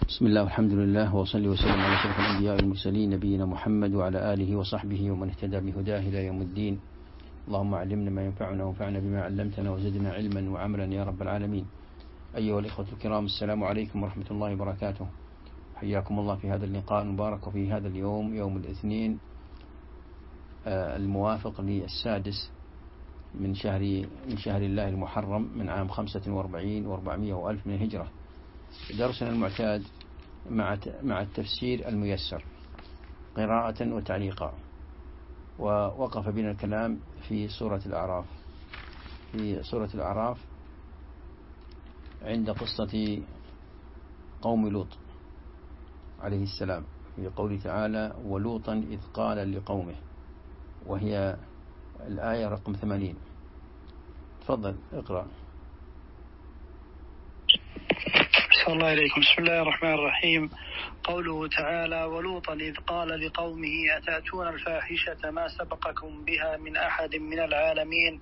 بسم الله والحمد لله وصلي وسلم على أشرف الأنبياء والمرسلين نبينا محمد وعلى آله وصحبه ومن اهتدى بهداه إلى يوم الدين. اللهم علمنا ما ينفعنا وانفعنا بما علمتنا وزدنا علما وعملا يا رب العالمين. أيها الإخوة الكرام، السلام عليكم ورحمة الله وبركاته. حياكم الله في هذا اللقاء المبارك وفي هذا اليوم، يوم الاثنين الموافق للسادس من شهر الله المحرم من عام 45 و400 وألف من الهجرة. درسنا المعتاد مع التفسير الميسر قراءة وتعليقا. ووقف بنا الكلام في سورة الأعراف عند قصة قوم لوط عليه السلام، في قوله تعالى: ولوطا إذ قال لقومه، وهي الآية رقم 80. تفضل اقرأ. صلى الله عليكم. بسم الله الرحمن الرحيم. قوله تعالى: ولوطا إذ قال لقومه أتأتون الفاحشة ما سبقكم بها من أحد من العالمين.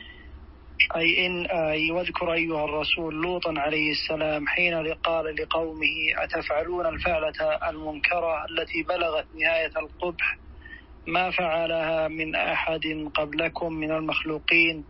أي واذكر أيها الرسول لوطا عليه السلام حين قال لقومه أتفعلون الفعلة المنكرة التي بلغت نهاية القبح ما فعلها من أحد قبلكم من المخلوقين،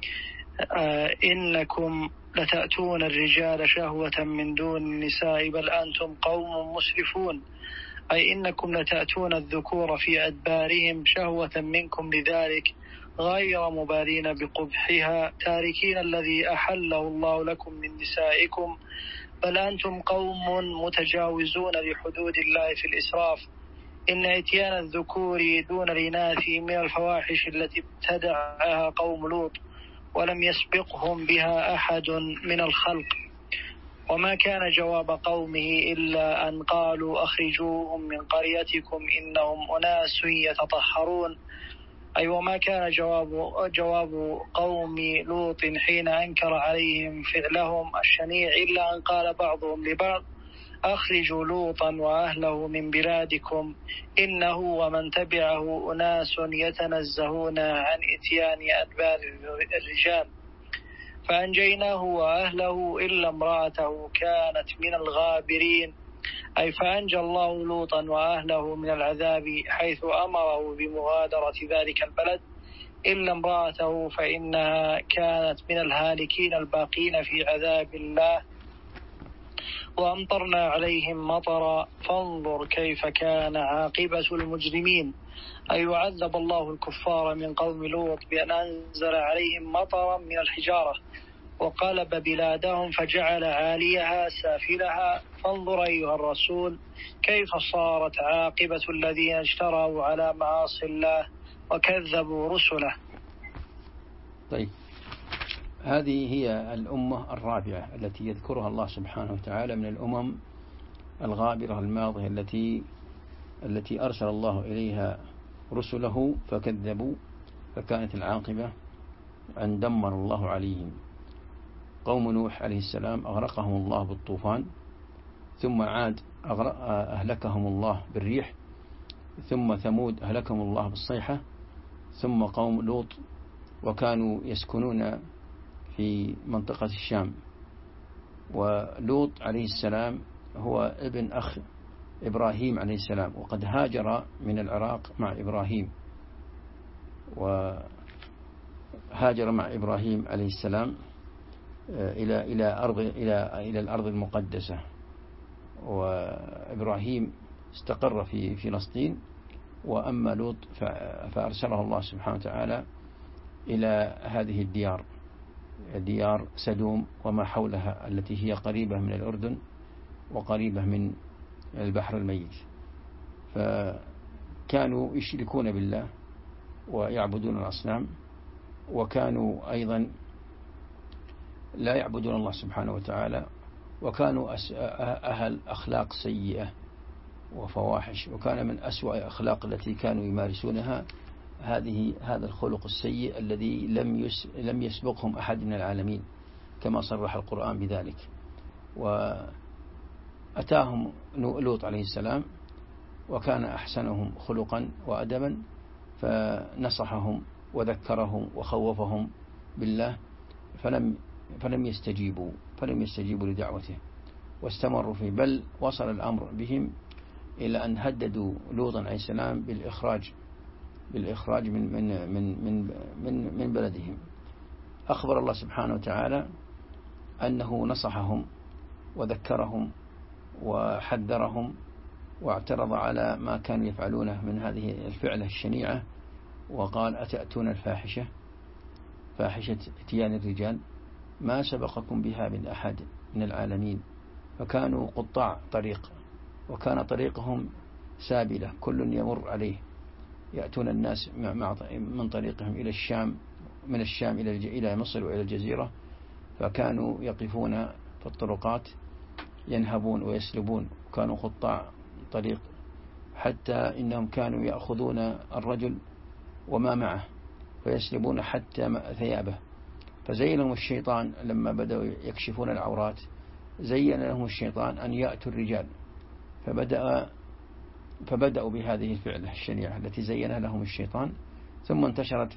إنكم لتأتون الرجال شهوة من دون النساء بل أنتم قوم مسرفون. أي إنكم لتأتون الذكور في أدبارهم شهوة منكم لذلك غير مبالين بقبحها تاركين الذي أحله الله لكم من نسائكم، بل أنتم قوم متجاوزون لحدود الله في الإسراف. إن إتيان الذكور دون الإناث من الفواحش التي ابتدعها قوم لوط ولم يسبقهم بها أحد من الخلق. وما كان جواب قومه إلا أن قالوا أخرجوهم من قريتكم إنهم أناس يتطهرون. أي وما كان جواب قوم لوط حين أنكر عليهم فعلهم الشنيع إلا أن قال بعضهم لبعض أخرجوا لوطا وأهله من بلادكم إنه ومن تبعه أناس يتنزهون عن إتيان أدبار الرجال. فأنجيناه وأهله إلا امرأته كانت من الغابرين. أي فأنجى الله لوطا وأهله من العذاب حيث أمره بمغادرة ذلك البلد إلا امرأته فإنها كانت من الهالكين الباقين في عذاب الله. وأمطرنا عليهم مطرا فانظر كيف كان عاقبة المجرمين. أي وعذب الله الكفار من قوم لوط بأن أنزل عليهم مطرا من الحجارة وقلب بلادهم فجعل عاليها سافلها. فانظر أيها الرسول كيف صارت عاقبة الذين اجتروا على معاصي الله وكذبوا رسله. طيب، هذه هي الأمة الرابعة التي يذكرها الله سبحانه وتعالى من الأمم الغابرة الماضية التي أرسل الله إليها رسله فكذبوا، فكانت العاقبة أن دمر الله عليهم. قوم نوح عليه السلام أغرقهم الله بالطوفان، ثم عاد أهلكهم الله بالريح، ثم ثمود أهلكهم الله بالصيحة، ثم قوم لوط وكانوا يسكنون في منطقة الشام. ولوط عليه السلام هو ابن أخ إبراهيم عليه السلام، وقد هاجر من العراق مع إبراهيم، وهاجر مع إبراهيم عليه السلام إلى الأرض المقدسة. وإبراهيم استقر في فلسطين، وأما لوط فأرسله الله سبحانه وتعالى إلى هذه ديار سدوم وما حولها التي هي قريبة من الأردن وقريبة من البحر الميت. فكانوا يشركون بالله ويعبدون الأصنام، وكانوا أيضا لا يعبدون الله سبحانه وتعالى، وكانوا أهل أخلاق سيئة وفواحش. وكان من أسوأ أخلاق التي كانوا يمارسونها هذا الخلق السيء الذي لم يسبقهم أحد من العالمين، كما صرح القرآن بذلك. وأتاهم لوط عليه السلام وكان أحسنهم خلقا وأدبا، فنصحهم وذكرهم وخوفهم بالله، فلم يستجيبوا لدعوته. واستمروا فيه، بل وصل الأمر بهم إلى أن هددوا لوطا عليه السلام بالإخراج من بلدهم. أخبر الله سبحانه وتعالى أنه نصحهم وذكرهم وحذرهم واعترض على ما كانوا يفعلونه من هذه الفعلة الشنيعة، وقال: أتأتون الفاحشة، فاحشة اتيان الرجال، ما سبقكم بها من أحد من العالمين. فكانوا قطاع طريق، وكان طريقهم سابلة، كل يمر عليه، يأتون الناس من طريقهم إلى الشام، من الشام إلى مصر وإلى الجزيرة، فكانوا يقفون في الطرقات ينهبون ويسلبون، وكانوا قطاع طريق، حتى إنهم كانوا يأخذون الرجل وما معه فيسلبون حتى ثيابه. فزين لهم الشيطان لما بدأوا يكشفون العورات، زين لهم الشيطان أن يأتوا الرجال، فبدأوا بهذه الفعلة الشنيعة التي زينها لهم الشيطان، ثم انتشرت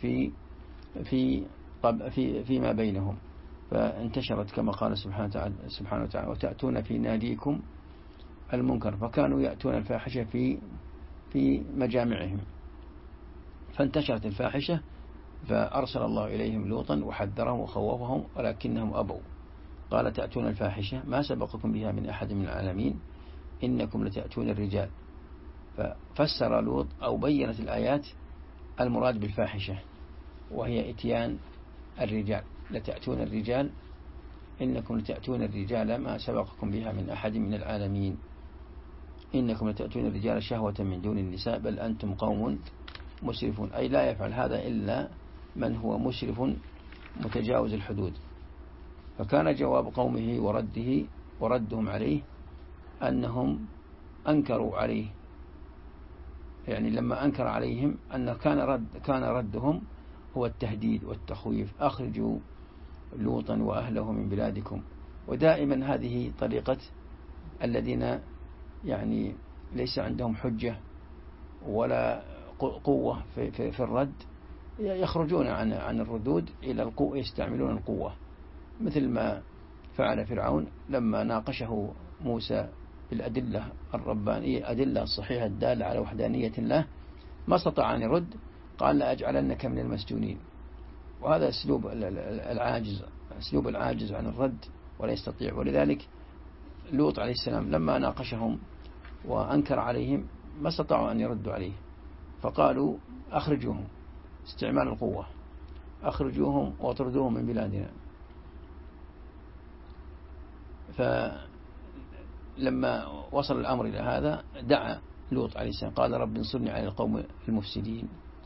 فيما بينهم، فانتشرت كما قال سبحانه وتعالى: وتأتون في ناديكم المنكر. فكانوا يأتون الفاحشة في مجامعهم، فانتشرت الفاحشة، فأرسل الله إليهم لوطا وحذرهم وخوفهم، ولكنهم أبوا. قال: تأتون الفاحشة ما سبقكم بها من أحد من العالمين إنكم لتأتون الرجال. ففسر لوط أو بيّنت الآيات المراد بالفاحشة، وهي إتيان الرجال، لتأتون الرجال، إنكم لتأتون الرجال ما سبقكم بها من أحد من العالمين، إنكم لتأتون الرجال شهوة من دون النساء بل أنتم قوم مسرفون. أي لا يفعل هذا إلا من هو مسرف متجاوز الحدود. فكان جواب قومه وردهم عليه أنهم أنكروا عليه، يعني لما أنكر عليهم أن كان ردهم هو التهديد والتخويف: أخرجوا لوطا وأهله من بلادكم. ودائما هذه طريقة الذين يعني ليس عندهم حجة ولا قوة في الرد، يخرجون عن الردود إلى القوة، يستعملون القوة، مثل ما فعل فرعون لما ناقشه موسى بالأدلة الربانية، أدلة الصحيحة الدالة على وحدانية الله، ما استطاع أن يرد، قال: لأجعلنك من المسجونين. وهذا أسلوب العاجز عن الرد ولا يستطيع. ولذلك لوط عليه السلام لما ناقشهم وأنكر عليهم ما استطاعوا أن يردوا عليه، فقالوا: أخرجوهم، استعمال القوة، أخرجوهم واطردوهم من بلادنا. فلما وصل الأمر إلى هذا دعا لوط عليه السلام، قال: رب انصرني على القوم المفسدين.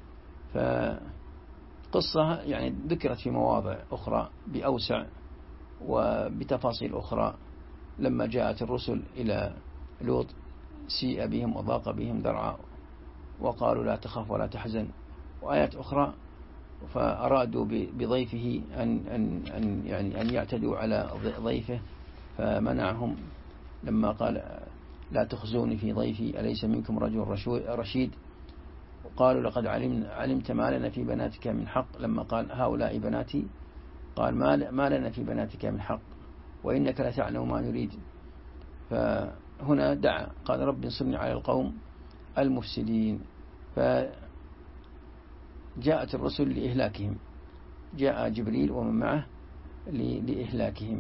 فقصة يعني ذكرت في مواضع أخرى بأوسع وبتفاصيل أخرى. لما جاءت الرسل إلى لوط سيء بهم وضاق بهم ذرعا، وقالوا: لا تخف ولا تحزن، وآيات أخرى. فأرادوا بضيفه أن يعتدوا على ضيفه، فمنعهم لما قال: لا تخزوني في ضيفي أليس منكم رجل رشيد. وقالوا: لقد علمت ما لنا في بناتك من حق. لما قال: هؤلاء بناتي، قال: ما لنا في بناتك من حق، وإنك لتعلم ما نريد. فهنا دعا، قال: رب انصرني على القوم المفسدين. فجاءت الرسل لإهلاكهم، جاء جبريل ومن معه لإهلاكهم.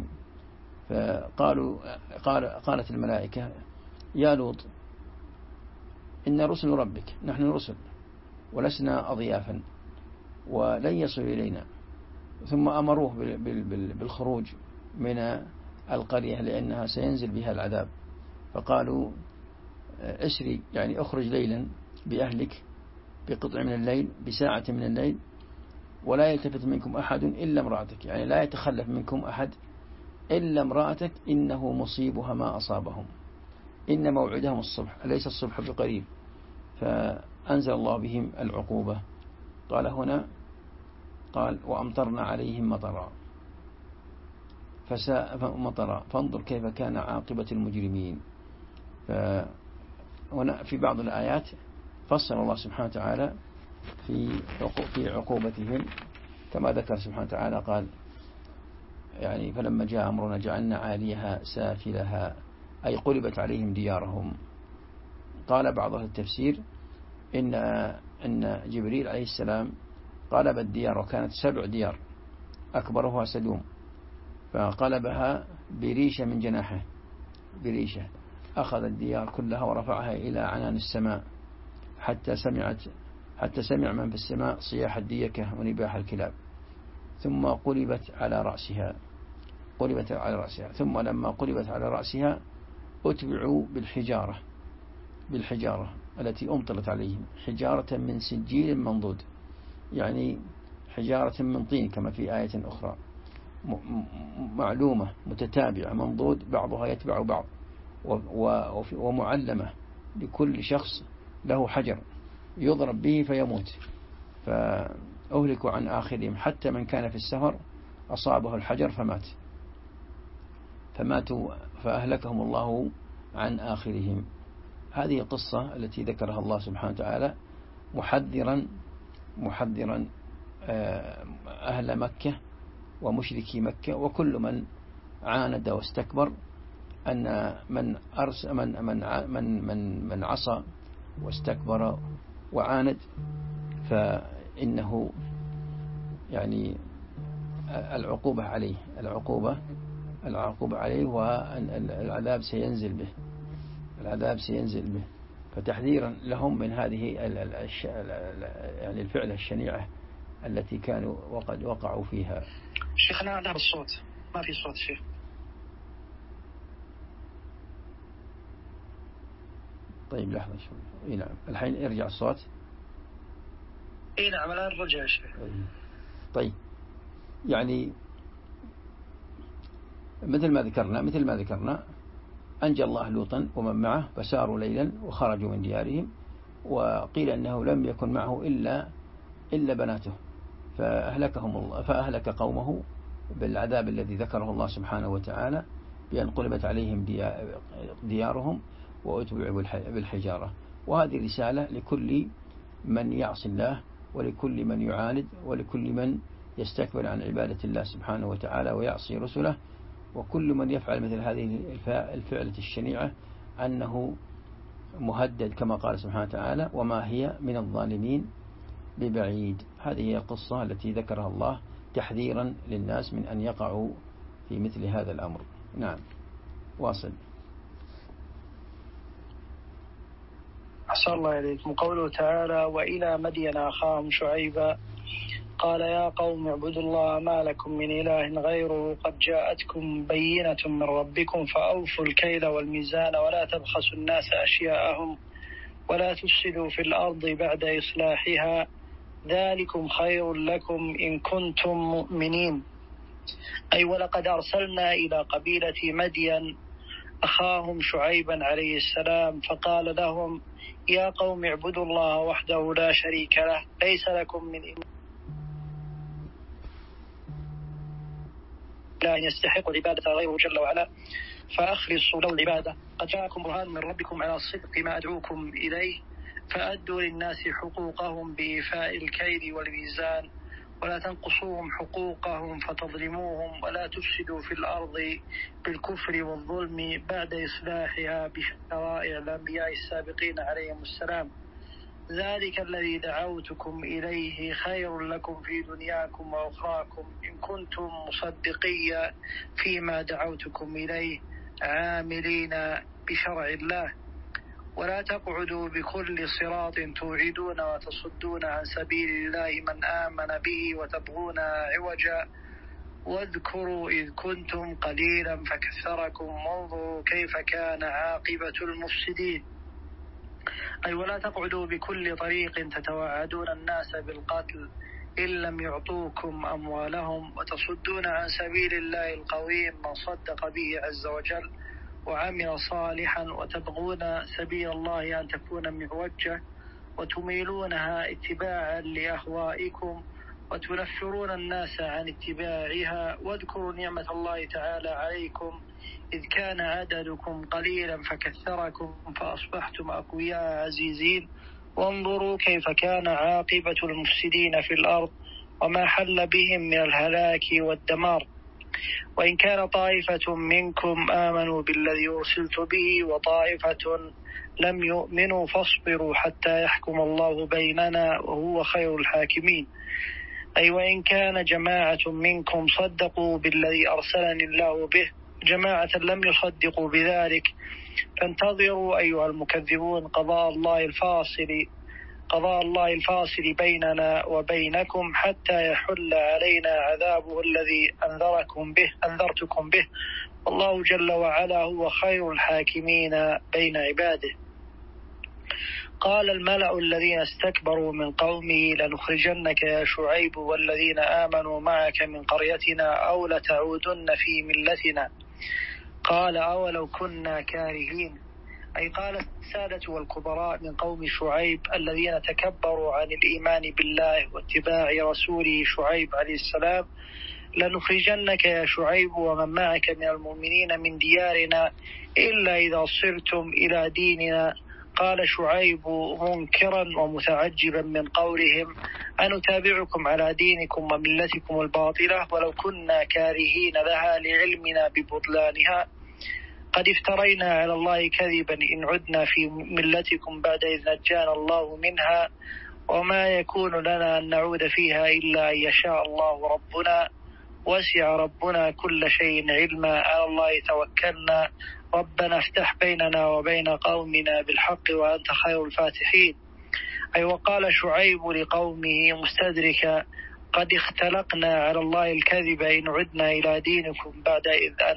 قالت الملائكة: يا لوط، إن رسل ربك، نحن رسل ولسنا أضيافا ولن يصل إلينا. ثم أمروه بالخروج من القرية لأنها سينزل بها العذاب. فقالوا: اسري، يعني أخرج ليلا بأهلك بقطع من الليل، بساعة من الليل، ولا يلتفت منكم أحد إلا امرأتك، يعني لا يتخلف منكم أحد إلا امرأتك، إنه مصيبها ما أصابهم، إن موعدهم الصبح، أليس الصبح بقريب. فأنزل الله بهم العقوبة. قال هنا، قال: وأمطرنا عليهم مطرا فساء مطرا فانظر كيف كان عاقبة المجرمين. فهنا في بعض الآيات فصل الله سبحانه وتعالى في عقوبتهم، كما ذكر سبحانه وتعالى، قال يعني: فلما جاء أمرنا جعلنا عاليها سافلها أي قلبت عليهم ديارهم. قال بعض أهل التفسير إن جبريل عليه السلام قلب الديار، وكانت 7 ديار أكبرها سدوم، فقلبها بريشة من جناحه، بريشة أخذ الديار كلها ورفعها إلى عنان السماء حتى سمع من في السماء صياح الديكة ونباح الكلاب، ثم قلبت على رأسها. ثم لما قلبت على رأسها أتبعوا بالحجارة التي أمطرت عليهم، حجارة من سجيل منضود، يعني حجارة من طين كما في آية أخرى، معلومة متتابعة منضود بعضها يتبع بعض، ومعلمة لكل شخص له حجر يضرب به فيموت، فأهلكوا عن آخرهم حتى من كان في السفر أصابه الحجر فماتوا فأهلكهم الله عن آخرهم. هذه القصة التي ذكرها الله سبحانه وتعالى محذرا أهل مكة ومشركي مكة وكل من عاند واستكبر أن من عصى واستكبر وعاند فإنه يعني العقوبة عليه والعذاب سينزل به، فتحذيرا لهم من هذه يعني الفعلة الشنيعة التي كانوا وقد وقعوا فيها. شيخنا ذهب الصوت، ما في صوت شيخ. طيب لحظة شوي. نعم الحين يرجع الصوت. نعم الآن رجع يا شيخ. طيب يعني مثل ما ذكرنا أنجى الله لوطا ومن معه فساروا ليلا وخرجوا من ديارهم، وقيل أنه لم يكن معه إلا بناته، فأهلك قومه بالعذاب الذي ذكره الله سبحانه وتعالى بأن قلبت عليهم ديارهم وأتبعوا بالحجارة. وهذه رسالة لكل من يعصي الله، ولكل من يعاند، ولكل من يستكبر عن عبادة الله سبحانه وتعالى ويعصي رسله، وكل من يفعل مثل هذه الفعلة الشنيعة أنه مهدد كما قال سبحانه وتعالى وما هي من الظالمين ببعيد. هذه هي القصة التي ذكرها الله تحذيرا للناس من أن يقعوا في مثل هذا الأمر. نعم واصل. أحسن الله إليكم. قوله تعالى وإلى مدين أخاهم شعيبا قال يا قوم اعبدوا الله ما لكم من إله غيره قد جاءتكم بينة من ربكم فأوفوا الكيل والميزان ولا تبخسوا الناس أشياءهم ولا تفسدوا في الأرض بعد إصلاحها ذلكم خير لكم إن كنتم مؤمنين. أي ولقد أرسلنا إلى قبيلة مدين أخاهم شعيبا عليه السلام فقال لهم يا قوم اعبدوا الله وحده لا شريك له ليس لكم من إله يستحق العبادة غيره جل وعلا فأخلصوا له العبادة قد جاءكم برهان من ربكم على صدق ما أدعوكم إليه فأدوا للناس حقوقهم بإيفاء الكيل والميزان ولا تنقصوهم حقوقهم فتظلموهم ولا تفسدوا في الأرض بالكفر والظلم بعد إصلاحها بشرائع الأنبياء السابقين عليهم السلام ذلك الذي دعوتكم إليه خير لكم في دنياكم وأخراكم إن كنتم مصدقين فيما دعوتكم إليه عاملين بشرع الله ولا تقعدوا بكل صراط توعدون وتصدون عن سبيل الله من آمن به وتبغون عوجا واذكروا إذ كنتم قليلا فكثركم وانظروا كيف كان عاقبة المفسدين. أي ولا تقعدوا بكل طريق تتوعدون الناس بالقتل إن لم يعطوكم أموالهم وتصدون عن سبيل الله القويم من صدق به عز وجل وعمل صالحا وتبغون سبيل الله أن تكون معوجة وتميلونها اتباعا لأهوائكم وتنفرون الناس عن اتباعها واذكروا نعمة الله تعالى عليكم إذ كان عددكم قليلا فكثركم فأصبحتم أقوياء عزيزين وانظروا كيف كان عاقبة المفسدين في الأرض وما حل بهم من الهلاك والدمار. وإن كان طائفة منكم آمنوا بالذي أرسلت به وطائفة لم يؤمنوا فاصبروا حتى يحكم الله بيننا وهو خير الحاكمين. أي وإن كان جماعة منكم صدقوا بالذي أرسلني الله به جماعة لم يصدقوا بذلك فانتظروا أيها المكذبون قضاء الله الفاصل بيننا وبينكم حتى يحل علينا عذابه الذي أنذرتكم به والله جل وعلا هو خير الحاكمين بين عباده. قال الملأ الذين استكبروا من قومه لنخرجنك يا شعيب والذين آمنوا معك من قريتنا أو لتعودن في ملتنا. قال أولو كنا كارهين. أي قال السادة والكبراء من قوم شعيب الذين تكبروا عن الإيمان بالله واتباع رسوله شعيب عليه السلام لنخرجنك يا شعيب ومن معك من المؤمنين من ديارنا إلا إذا صرتم إلى ديننا. قال شعيب منكرا ومتعجبا من قولهم أنتابعكم على دينكم وملتكم الباطلة ولو كنا كارهين لها لعلمنا ببطلانها. قد افترينا على الله كذبا إن عدنا في ملتكم بعد إذ نجانا الله منها وما يكون لنا أن نعود فيها إلا أن يشاء الله ربنا وسع ربنا كل شيء علما على الله توكلنا ربنا افتح بيننا وبين قومنا بالحق وأنت خير الفاتحين. أي وقال شعيب لقومه مستدركا قد اختلقنا على الله الكذب إن عدنا إلى دينكم بعد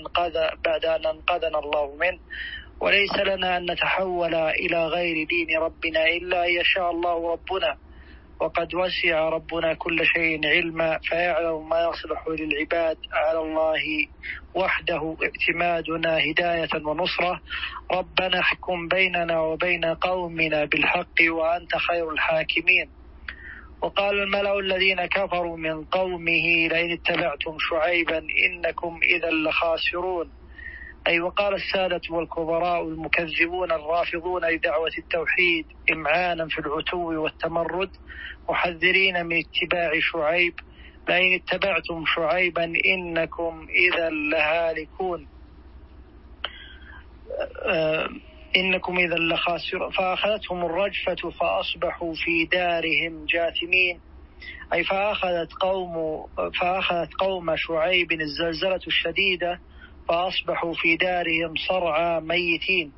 أن أنقذنا الله منه وليس لنا أن نتحول إلى غير دين ربنا إلا أن يشاء الله ربنا وقد وسع ربنا كل شيء علما فيعلم ما يصلح للعباد على الله وحده اعتمادنا هداية ونصرة ربنا احكم بيننا وبين قومنا بالحق وأنت خير الحاكمين. وقال الملأ الذين كفروا من قومه لئن اتبعتم شعيبا إنكم إذا لخاسرون. أي وقال السادة والكبراء المكذبون الرافضون لدعوة التوحيد إمعانا في العتو والتمرد محذرين من اتباع شعيب لئن اتبعتم شعيبا إنكم إذا لهالكون إنكم إذا لخاسرون. فأخذتهم الرجفة فأصبحوا في دارهم جاثمين. أي فأخذت قوم شعيب الزلزلة الشديدة فأصبحوا في دارهم صرعى ميتين.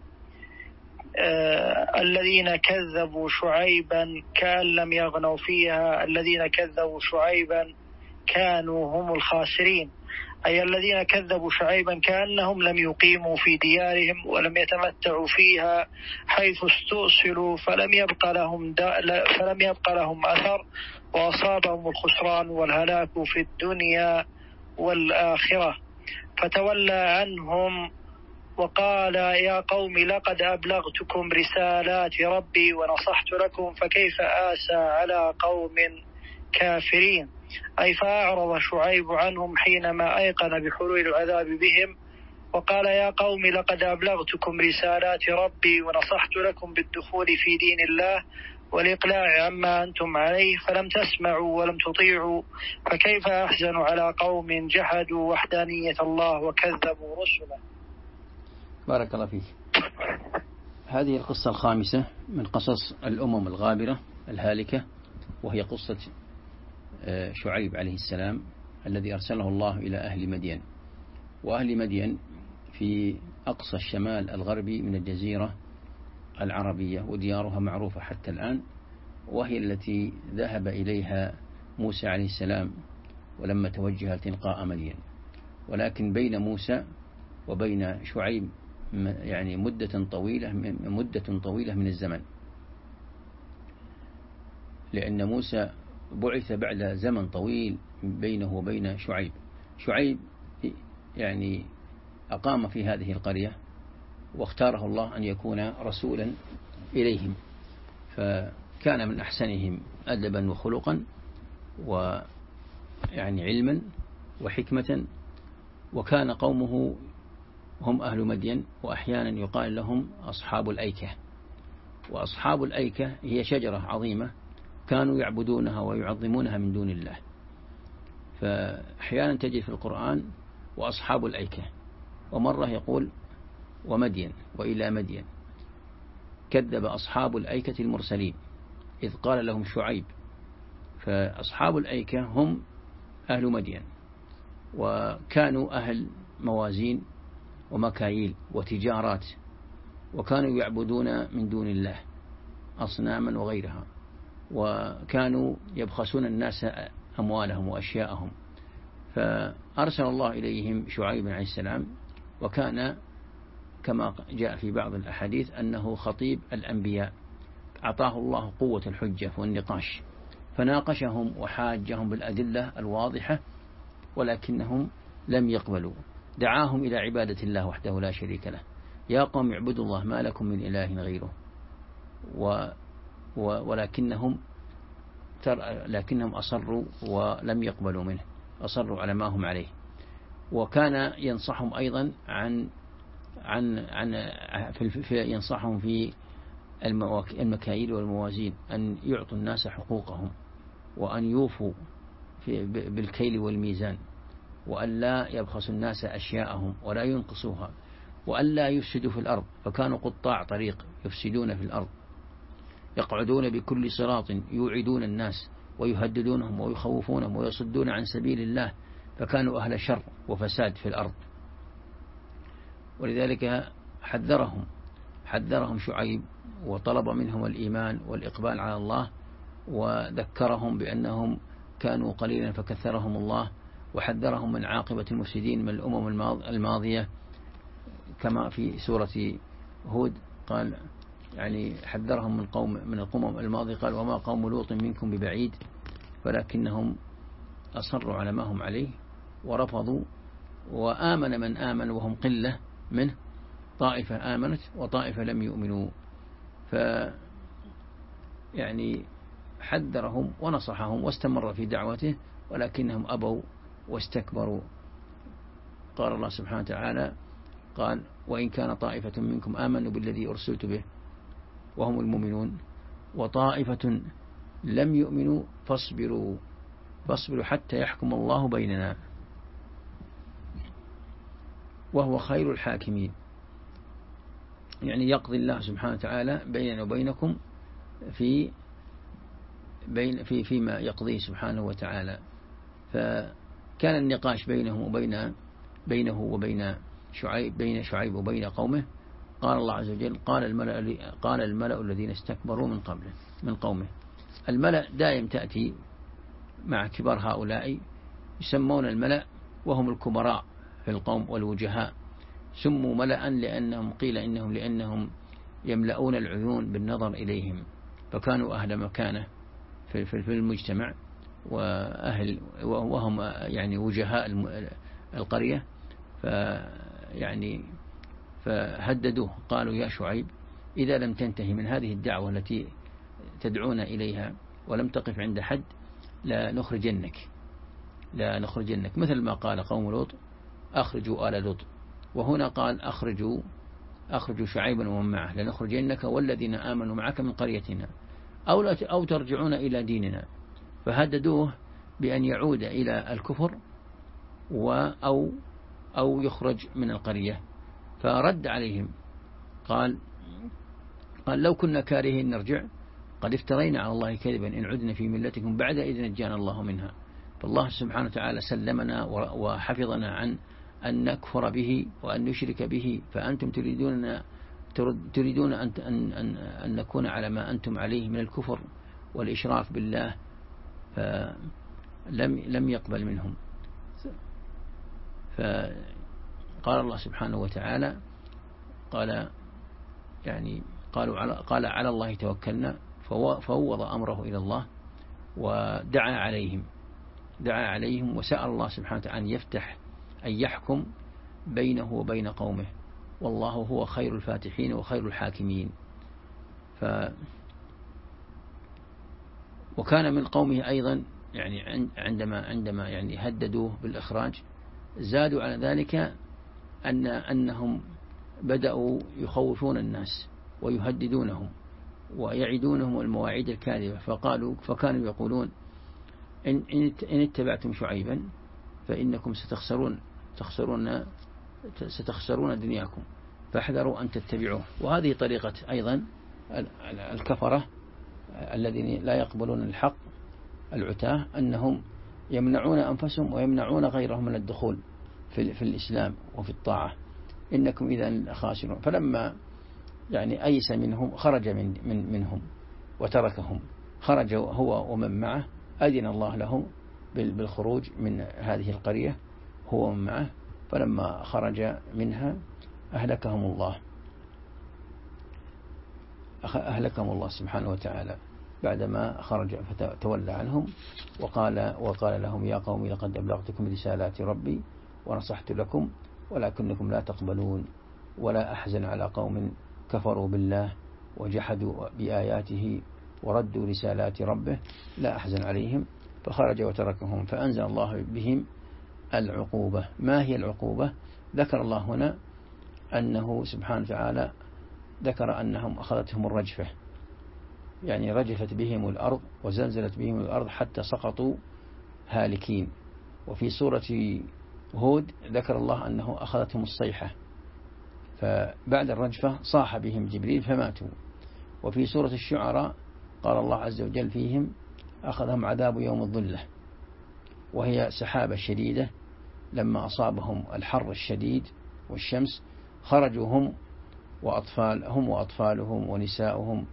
الذين كذبوا شعيبا كأن لم يغنوا فيها الذين كذبوا شعيبا كانوا هم الخاسرين. أي الذين كذبوا شعيبا كأنهم لم يقيموا في ديارهم ولم يتمتعوا فيها حيث استؤصلوا فلم يبق لهم أثر وأصابهم الخسران والهلاك في الدنيا والآخرة. فتولى عنهم وقال يا قوم لقد أبلغتكم رسالات ربي ونصحت لكم فكيف آسى على قوم كافرين. أي فأعرض شعيب عنهم حينما أيقن بحلول العذاب بهم وقال يا قوم لقد أبلغتكم رسالات ربي ونصحت لكم بالدخول في دين الله والإقلاع عما أنتم عليه فلم تسمعوا ولم تطيعوا فكيف أحزن على قوم جحدوا وحدانية الله وكذبوا رسله. بارك الله فيك. هذه القصة الخامسة من قصص الأمم الغابرة الهالكة وهي قصة شعيب عليه السلام الذي أرسله الله إلى أهل مدين. وأهل مدين في أقصى الشمال الغربي من الجزيرة العربية وديارها معروفة حتى الآن وهي التي ذهب إليها موسى عليه السلام ولما توجه تلقاء مدين. ولكن بين موسى وبين شعيب يعني مدة طويلة من الزمن لأن موسى بعث بعد زمن طويل بينه وبين شعيب. شعيب يعني أقام في هذه القرية واختاره الله أن يكون رسولا إليهم فكان من أحسنهم أدبا وخلقا ويعني علما وحكمة. وكان قومه هم أهل مدين وأحيانا يقال لهم أصحاب الأيكة. وأصحاب الأيكة هي شجرة عظيمة كانوا يعبدونها ويعظمونها من دون الله. فأحيانا تجد في القرآن وأصحاب الأيكة. ومرة يقول ومدين وإلى مدين كذب أصحاب الأيكة المرسلين إذ قال لهم شعيب. فأصحاب الأيكة هم أهل مدين، وكانوا أهل موازين ومكاييل وتجارات، وكانوا يعبدون من دون الله أصناما وغيرها، وكانوا يبخسون الناس أموالهم وأشياءهم. فأرسل الله إليهم شعيب عليه السلام، وكان كما جاء في بعض الأحاديث أنه خطيب الأنبياء، أعطاه الله قوة الحجة والنقاش، فناقشهم وحاجهم بالأدلة الواضحة، ولكنهم لم يقبلوا. دعاهم إلى عبادة الله وحده لا شريك له، يا قوم اعبدوا الله ما لكم من إله غيره، لكنهم أصروا ولم يقبلوا منه، أصروا على ما هم عليه. وكان ينصحهم أيضا ينصحهم في المكاييل والموازين أن يعطوا الناس حقوقهم، وأن يوفوا بالكيل والميزان، وأن لا يبخسوا الناس أشياءهم ولا ينقصوها، وأن لا يفسدوا في الأرض. فكانوا قطاع طريق يفسدون في الأرض، يقعدون بكل صراط يوعدون الناس ويهددونهم ويخوفونهم ويصدون عن سبيل الله، فكانوا أهل شر وفساد في الأرض. ولذلك حذرهم شعيب، وطلب منهم الإيمان والإقبال على الله، وذكرهم بأنهم كانوا قليلا فكثرهم الله، وحذرهم من عاقبة المفسدين من الأمم الماضية، كما في سورة هود قال يعني حذرهم من القوم الماضية، قال وما قوم لوط منكم ببعيد، ولكنهم أصروا على ما هم عليه ورفضوا. وآمن من آمن وهم قلة منه، طائفة آمنت وطائفة لم يؤمنوا. يعني حذرهم ونصحهم واستمر في دعوته، ولكنهم أبوا واستكبروا. قال الله سبحانه وتعالى قال وإن كان طائفة منكم آمنوا بالذي أرسلت به وهم المؤمنون وطائفة لم يؤمنوا فاصبروا حتى يحكم الله بيننا وهو خير الحاكمين. يعني يقضي الله سبحانه وتعالى بيننا وبينكم فيما يقضيه سبحانه وتعالى. فكان النقاش بينه وبين شعيب، بين شعيب وبين قومه. قال الله عز وجل قال الملأ الذين استكبروا من قومه. الملأ دائم تأتي مع كبار هؤلاء، يسمون الملأ وهم الكبراء في القوم والوجهاء. سموا ملأ لأنهم قيل لأنهم يملؤون العيون بالنظر إليهم، فكانوا أهل مكانة في المجتمع، وهم يعني وجهاء القرية. فهددوه، قالوا يا شعيب إذا لم تنتهي من هذه الدعوة التي تدعون إليها ولم تقف عند حد لا نخرجنك، مثل ما قال قوم لوط أخرجوا آل لوط. وهنا قال أخرجوا شعيبا ومن معه لنخرجنك والذين آمنوا معك من قريتنا أو ترجعون إلى ديننا. فهددوه بأن يعود إلى الكفر أو يخرج من القرية. فرد عليهم قال لو كنا كارهين نرجع، قد افترينا على الله كذبا إن عدنا في ملتكم بعد إذ نجانا الله منها. فالله سبحانه وتعالى سلمنا وحفظنا عن أن نكفر به وأن نشرك به، فأنتم تريدون أن نكون على ما أنتم عليه من الكفر والإشراك بالله. فلم يقبل منهم. فقال الله سبحانه وتعالى قال على الله توكلنا، فوض أمره إلى الله ودعا عليهم وسأل الله سبحانه وتعالى أن يحكم بينه وبين قومه، والله هو خير الفاتحين وخير الحاكمين. وكان من قومه أيضا يعني عندما يعني هددوه بالإخراج، زادوا على ذلك أنهم بدأوا يخوفون الناس ويهددونهم ويعدونهم المواعيد الكاذبة. فكانوا يقولون إن اتبعتم شعيبا فإنكم ستخسرون ستخسرون دنياكم فاحذروا أن تتبعوه. وهذه طريقة أيضا الكفرة الذين لا يقبلون الحق العتاه، أنهم يمنعون أنفسهم ويمنعون غيرهم من الدخول في الإسلام وفي الطاعة. إنكم إذا خاسرون. فلما يعني أيس منهم خرج منهم وتركهم، خرج هو ومن معه، أذن الله له بالخروج من هذه القرية هو ومن معه. فلما خرج منها أهلكهم الله سبحانه وتعالى بعدما خرج، فتولى عنهم وقال لهم يا قوم لقد أبلغتكم رسالات ربي ونصحت لكم ولكنكم لا تقبلون ولا أحزن على قوم كفروا بالله وجحدوا بآياته وردوا رسالات ربه لا أحزن عليهم. فخرج وتركهم فأنزل الله بهم العقوبة. ما هي العقوبة؟ ذكر الله هنا أنه سبحانه وتعالى ذكر أنهم أخذتهم الرجفة، يعني رجفت بهم الأرض وزلزلت بهم الأرض حتى سقطوا هالكين. وفي سورة هود ذكر الله أنه أخذتهم الصيحة، فبعد الرجفة صاح بهم جبريل فماتوا. وفي سورة الشعراء قال الله عز وجل فيهم أخذهم عذاب يوم الظلة، وهي سحابة شديدة لما أصابهم الحر الشديد والشمس خرجوا هم وأطفالهم ونساؤهم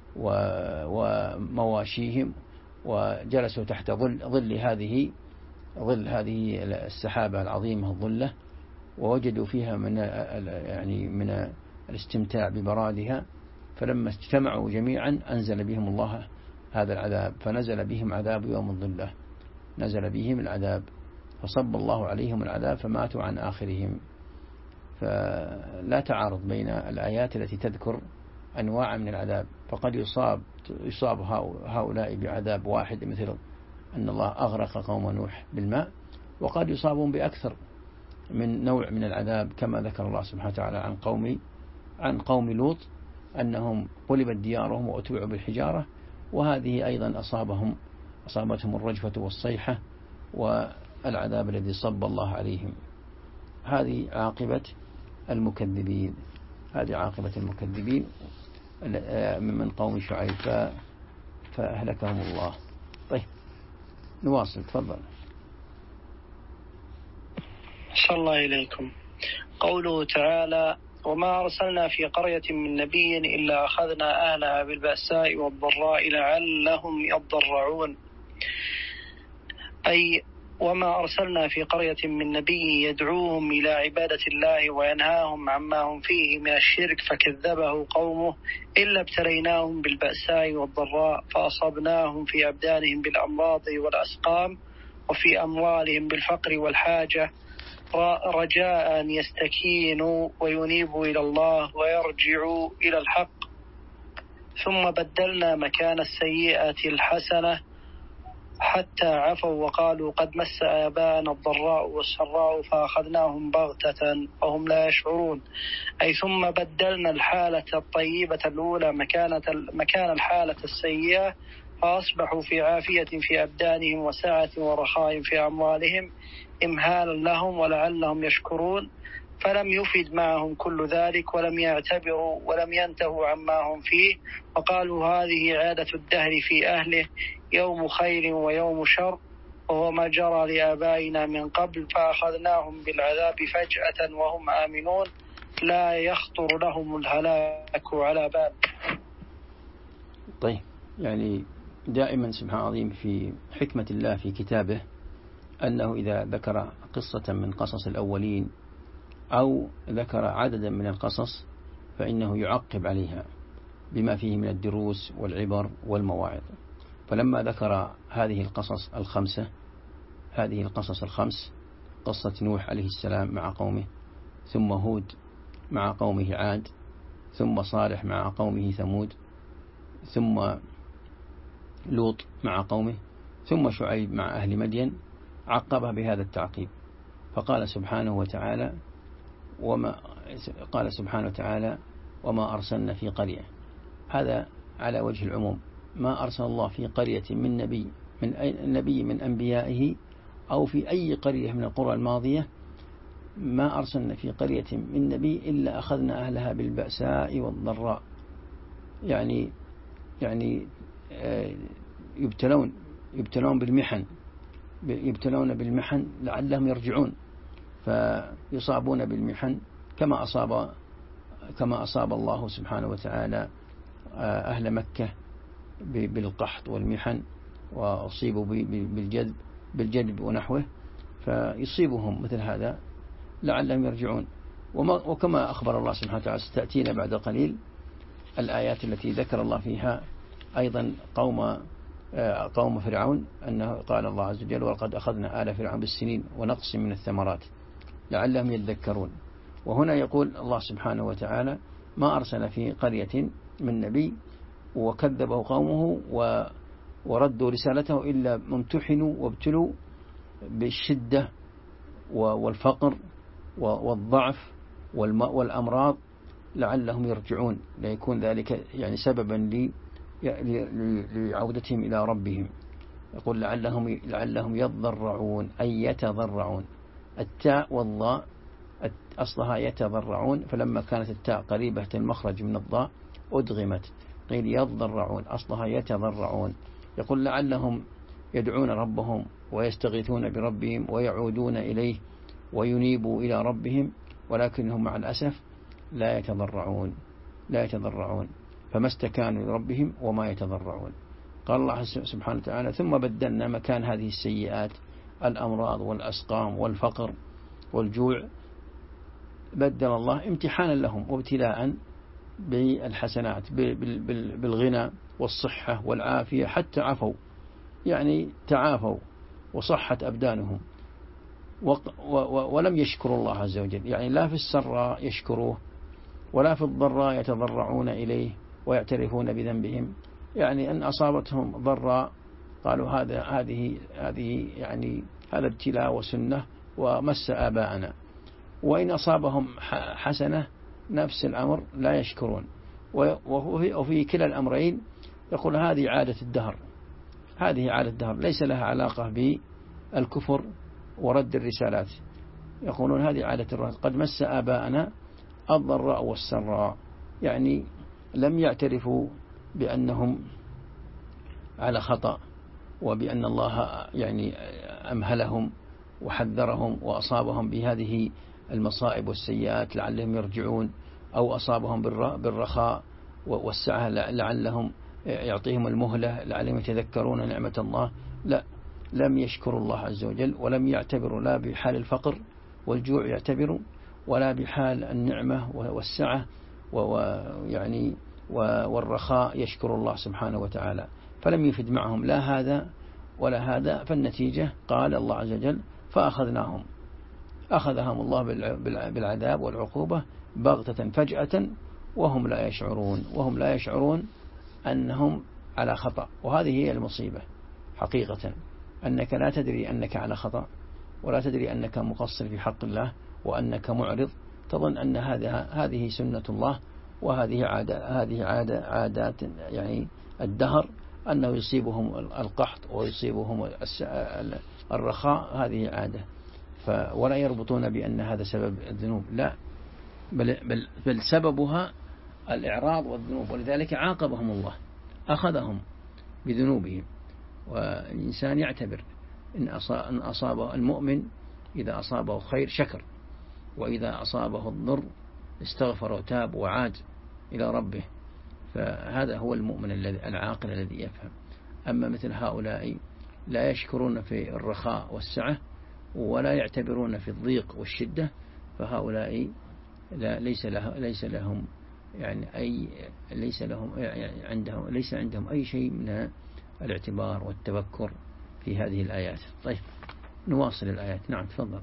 ومواشيهم وجلسوا تحت ظل هذه السحابة العظيمة الظلة، ووجدوا فيها من الاستمتاع ببرادها. فلما اجتمعوا جميعا أنزل بهم الله هذا العذاب، فنزل بهم عذاب يوم الظلة، نزل بهم العذاب فصب الله عليهم العذاب فماتوا عن آخرهم. فلا تعارض بين الآيات التي تذكر أنواع من العذاب، فقد يصاب هؤلاء بعذاب واحد مثل أن الله أغرق قوم نوح بالماء، وقد يصابون بأكثر من نوع من العذاب كما ذكر الله سبحانه وتعالى عن قوم لوط أنهم قلبت ديارهم وأتبعوا بالحجارة، وهذه أيضا أصابتهم الرجفة والصيحة والعذاب الذي صب الله عليهم. هذه عاقبة المكذبين من قوم شعيب فأهلكهم الله. طيب نواصل، تفضل. صلى الله إليكم. قوله تعالى وما أرسلنا في قرية من نبي إلا أخذنا أهلها بالبأساء والضراء لعلهم يضرعون، أي وما أرسلنا في قرية من نبي يدعوهم إلى عبادة الله وينهاهم عما هم فيه من الشرك فكذبه قومه إلا ابتليناهم بالبأساء والضراء فأصبناهم في أبدانهم بالأمراض والأسقام وفي أموالهم بالفقر والحاجة رجاء أن يستكينوا وينيبوا إلى الله ويرجعوا إلى الحق. ثم بدلنا مكان السيئة الحسنة حتى عفوا وقالوا قد مس آباءنا الضراء والسراء فأخذناهم بغتة وهم لا يشعرون، أي ثم بدلنا الحالة الطيبة الأولى مكان الحالة السيئة فأصبحوا في عافية في أبدانهم وسعة ورخاء في أموالهم إمهالا لهم ولعلهم يشكرون. فلم يفد معهم كل ذلك ولم يعتبروا ولم ينتهوا عما هم فيه، وقالوا هذه عادة الدهر في أهله يوم خير ويوم شر وهو ما جرى لآبائنا من قبل فأخذناهم بالعذاب فجأة وهم آمنون لا يخطر لهم الهلاك على بال. طيب، يعني دائما سبحان عظيم في حكمة الله في كتابه أنه إذا ذكر قصة من قصص الأولين أو ذكر عددا من القصص فإنه يعقب عليها بما فيه من الدروس والعبر والمواعظ. فلما ذكر هذه القصص الخمس، قصة نوح عليه السلام مع قومه، ثم هود مع قومه عاد، ثم صالح مع قومه ثمود، ثم لوط مع قومه، ثم شعيب مع أهل مدين، عقبها بهذا التعقيب. فقال سبحانه وتعالى وما أرسلنا في قرية. هذا على وجه العموم، ما أرسل الله في قرية من نبي من أنبيائه أو في أي قرية من القرى الماضية ما أرسلنا في قرية من نبي إلا أخذنا أهلها بالبأساء والضراء، يعني يبتلون بالمحن لعلهم يرجعون، فيصابون بالمحن كما أصاب الله سبحانه وتعالى أهل مكة بالقحط والمحن، وأصيبوا بالجدب ونحوه، فيصيبهم مثل هذا لعلهم يرجعون. وكما أخبر الله سبحانه وتعالى ستأتينا بعد قليل الآيات التي ذكر الله فيها أيضا قوم فرعون، أنه قال الله عز وجل: ولقد أخذنا آل فرعون بالسنين ونقص من الثمرات لعلهم يذكرون. وهنا يقول الله سبحانه وتعالى: ما أرسل في قرية من نبي وكذبه قومه وردوا رسالته إلا ممتحنوا وابتلوا بالشدة والفقر والضعف والأمراض لعلهم يرجعون، ليكون ذلك يعني سببا لعودتهم إلى ربهم. يقول لعلهم يضرعون، أي يتضرعون. التاء والضاء أصلها يتضرعون، فلما كانت التاء قريبة المخرج من الضاء أدغمت، قيل يضرعون، أصلها يتضرعون. يقول لعلهم يدعون ربهم ويستغيثون بربهم ويعودون إليه وينيبوا إلى ربهم، ولكنهم مع الأسف لا يتضرعون، فما استكانوا لربهم وما يتضرعون. قال الله سبحانه وتعالى: ثم بدلنا مكان هذه السيئات الأمراض والأسقام والفقر والجوع، بدل الله امتحانا لهم وابتلاء بالحسنات، بالغنى والصحة والعافية، حتى عفوا، يعني تعافوا وصحت أبدانهم، ولم يشكروا الله عز وجل، يعني لا في السراء يشكروه ولا في الضراء يتضرعون إليه ويعترفون بذنبهم. يعني أن أصابتهم ضراء قالوا هذه يعني هذا ابتلاء وسنة ومس آباءنا، وإن أصابهم حسنة نفس الأمر لا يشكرون. وفي كلا الأمرين يقول هذه عادة الدهر، ليس لها علاقة بالكفر ورد الرسالات. يقولون هذه عادة الرسل، قد مس آباءنا الضراء والسراء، يعني لم يعترفوا بأنهم على خطأ، وبأن الله يعني أمهلهم وحذرهم وأصابهم بهذه المصائب والسيئات لعلهم يرجعون، أو أصابهم بالرخاء والسعة لعلهم يعطيهم المهلة لعلهم يتذكرون نعمة الله. لا، لم يشكروا الله عز وجل، ولم يعتبروا لا بحال الفقر والجوع يعتبروا، ولا بحال النعمة والسعة ويعني والرخاء يشكر الله سبحانه وتعالى، فلم يفد معهم لا هذا ولا هذا. فالنتيجة قال الله عز وجل: أخذهم الله بالعذاب والعقوبة بغتة فجأة وهم لا يشعرون أنهم على خطأ. وهذه هي المصيبة حقيقة، أنك لا تدري أنك على خطأ، ولا تدري أنك مقصر في حق الله، وأنك معرض، تظن أن هذه سنة الله، وهذه عادات يعني الدهر، أنه يصيبهم القحط ويصيبهم الرخاء، هذه عادة. ولا يربطون بأن هذا سبب الذنوب، لا، بل سببها الإعراض والذنوب، ولذلك عاقبهم الله، أخذهم بذنوبهم. والإنسان يعتبر إن أصاب المؤمن إذا أصابه خير شكر، وإذا أصابه الضر استغفر وتاب وعاد إلى ربه، فهذا هو المؤمن العاقل الذي يفهم. أما مثل هؤلاء لا يشكرون في الرخاء والسعة، ولا يعتبرون في الضيق والشدة، فهؤلاء ليس لهم عندهم أي شيء من الاعتبار والتفكر في هذه الآيات. طيب نواصل الآيات. نعم تفضل.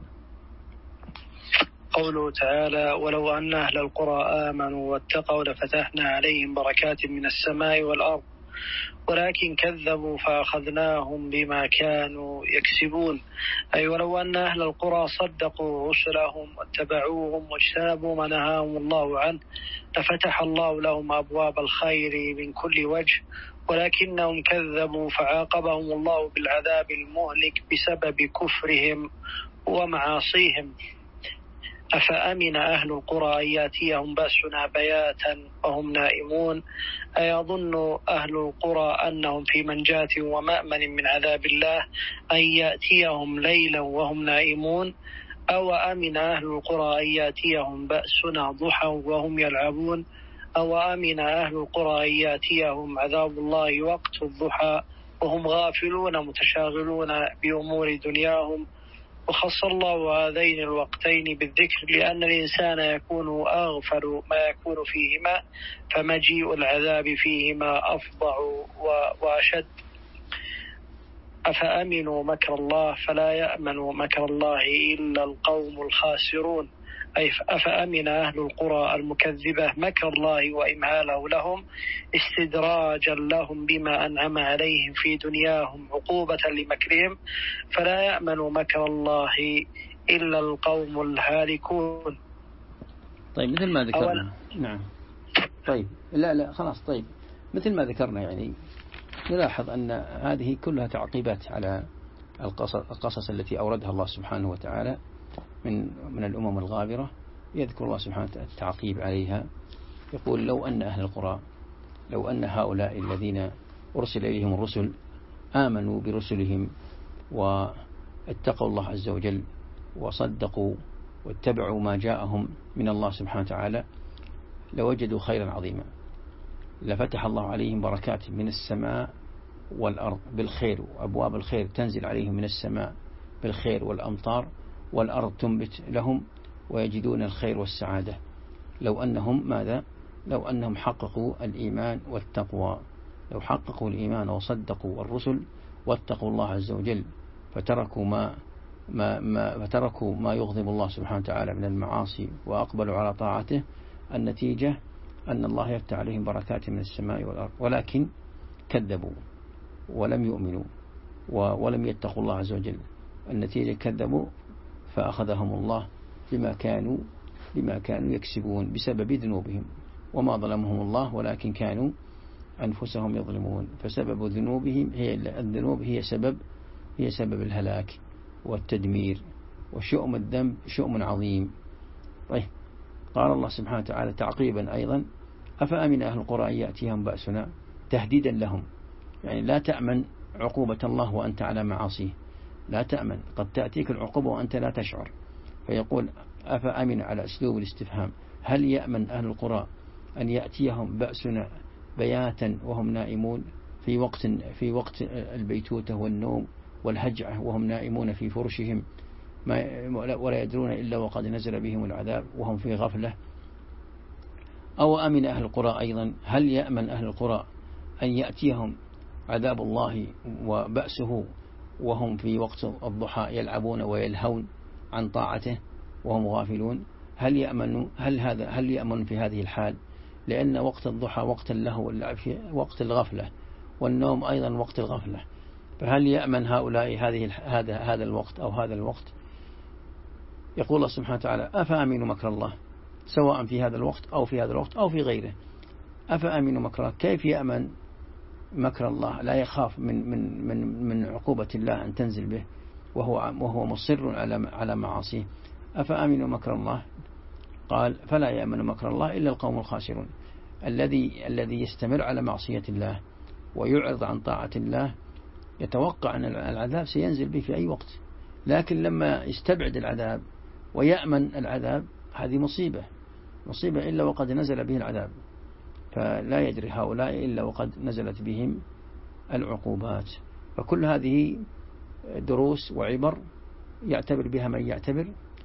قوله تعالى: ولو أن أهل القرى آمنوا واتقوا لفتحنا عليهم بركات من السماء والأرض ولكن كذبوا فأخذناهم بما كانوا يكسبون. أي ولو أن أهل القرى صدقوا رسلهم واتبعوهم واجتنبوا ما نهاهم الله عنه لفتح الله لهم أبواب الخير من كل وجه، ولكنهم كذبوا فعاقبهم الله بالعذاب المهلك بسبب كفرهم ومعاصيهم. أفأمن أهل القرى أن يأتيهم بأسنا بياتا وهم نائمون أيظن أهل القرى أنهم في منجاة ومأمن من عذاب الله أن يأتيهم ليلا وهم نائمون أو أمن أهل القرى أن يأتيهم بأسنا ضحى وهم يلعبون أو أمن أهل القرى أن يأتيهم عذاب الله وقت الضحى وهم غافلون متشاغلون بأمور دنياهم. وخص الله هذين الوقتين بالذكر لأن الإنسان يكون أغفل ما يكون فيهما، فمجيء العذاب فيهما أفظع وأشد. أفأمنوا مكر الله فلا يأمن مكر الله إلا القوم الخاسرون. أي أفأمن أهل القرى المكذبة مكر الله وإمهاله لهم استدراجا لهم بما أنعم عليهم في دنياهم عقوبة لمكرهم، فلا يأمن مكر الله إلا القوم الهالكون. طيب مثل ما ذكرنا نعم. طيب لا خلاص. طيب مثل ما ذكرنا يعني نلاحظ أن هذه كلها تعقيبات على القصص التي أوردها الله سبحانه وتعالى من الأمم الغابرة. يذكر الله سبحانه وتعالى التعقيب عليها، يقول لو أن أهل القرى، لو أن هؤلاء الذين أرسل إليهم الرسل آمنوا برسلهم واتقوا الله عز وجل وصدقوا واتبعوا ما جاءهم من الله سبحانه وتعالى لوجدوا خيرا عظيما، لفتح الله عليهم بركات من السماء والأرض بالخير، وأبواب الخير تنزل عليهم من السماء بالخير والأمطار، والأرض تنبت لهم ويجدون الخير والسعادة لو أنهم ماذا؟ لو أنهم حققوا الإيمان والتقوى، لو حققوا الإيمان وصدقوا الرسل واتقوا الله عز وجل فتركوا ما يغضب الله سبحانه وتعالى من المعاصي وأقبلوا على طاعته، النتيجة أن الله يفتح عليهم بركات من السماء والأرض، ولكن كذبوا ولم يؤمنوا ولم يتقوا الله عز وجل، النتيجة كذبوا فأخذهم الله بما كانوا يكسبون بسبب ذنوبهم، وما ظلمهم الله ولكن كانوا أنفسهم يظلمون. فسبب ذنوبهم الذنوب هي سبب الهلاك والتدمير، وشؤم الذنب شؤم عظيم. طيب قال الله سبحانه وتعالى تعقيبا أيضا أفأمن أهل القرى أن يأتيهم بأسنا تهديدا لهم، يعني لا تأمن عقوبة الله وأنت على معاصيه، لا تأمن، قد تأتيك العقوبة وأنت لا تشعر. فيقول أفأمن على أسلوب الاستفهام، هل يأمن أهل القرى أن يأتيهم بأسنا بياتا وهم نائمون في وقت البيتوتة والنوم والهجعة وهم نائمون في فرشهم ولا يدرون إلا وقد نزل بهم العذاب وهم في غفلة؟ أو أمن أهل القرى أيضا، هل يأمن أهل القرى أن يأتيهم عذاب الله وبأسه وهم في وقت الضحى يلعبون ويلهون عن طاعته وهم غافلون؟ هل يأمن في هذه الحال؟ لأن وقت الضحى وقت اللهو واللعب وقت الغفلة، والنوم أيضا وقت الغفلة، فهل يأمن هؤلاء هذا الوقت أو هذا الوقت؟ يقول الله سبحانه وتعالى أفأمنوا مكر الله، سواء في هذا الوقت أو في هذا الوقت أو في غيره. أفأمنوا مكر الله، كيف يأمن مكر الله؟ لا يخاف من عقوبة الله أن تنزل به وهو مصر على معاصيه. أفأمنوا مكر الله، قال فلا يأمن مكر الله إلا القوم الخاسرون. الذي يستمر على معصية الله ويعرض عن طاعة الله يتوقع أن العذاب سينزل به في أي وقت، لكن لما يستبعد العذاب ويأمن العذاب هذه مصيبة إلا وقد نزل به العذاب، فلا يدري هؤلاء إلا وقد نزلت بهم العقوبات. فكل هذه دروس وعبر يعتبر بها من يعتبر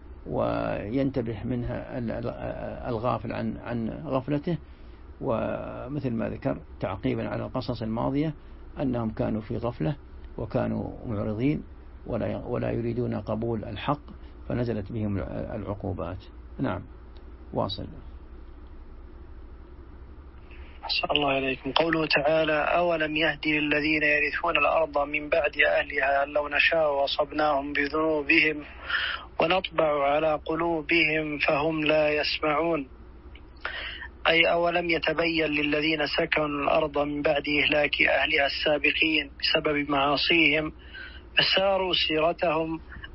وينتبه منها الغافل عن غفلته. ومثل ما ذكر تعقيبا على القصص الماضية أنهم كانوا في غفلة وكانوا معرضين ولا يريدون قبول الحق فنزلت بهم العقوبات. نعم واصل. أحسن الله عليكم. قوله تعالى أولم يهدي للذين يرثون الأرض من بعد أهلها أن لو نشاء وأصبناهم بذنوبهم ونطبع على قلوبهم فهم لا يسمعون. أي أولم يتبين للذين سكنوا الأرض من بعد إهلاك أهلها السابقين بسبب معاصيهم فساروا سيرتهم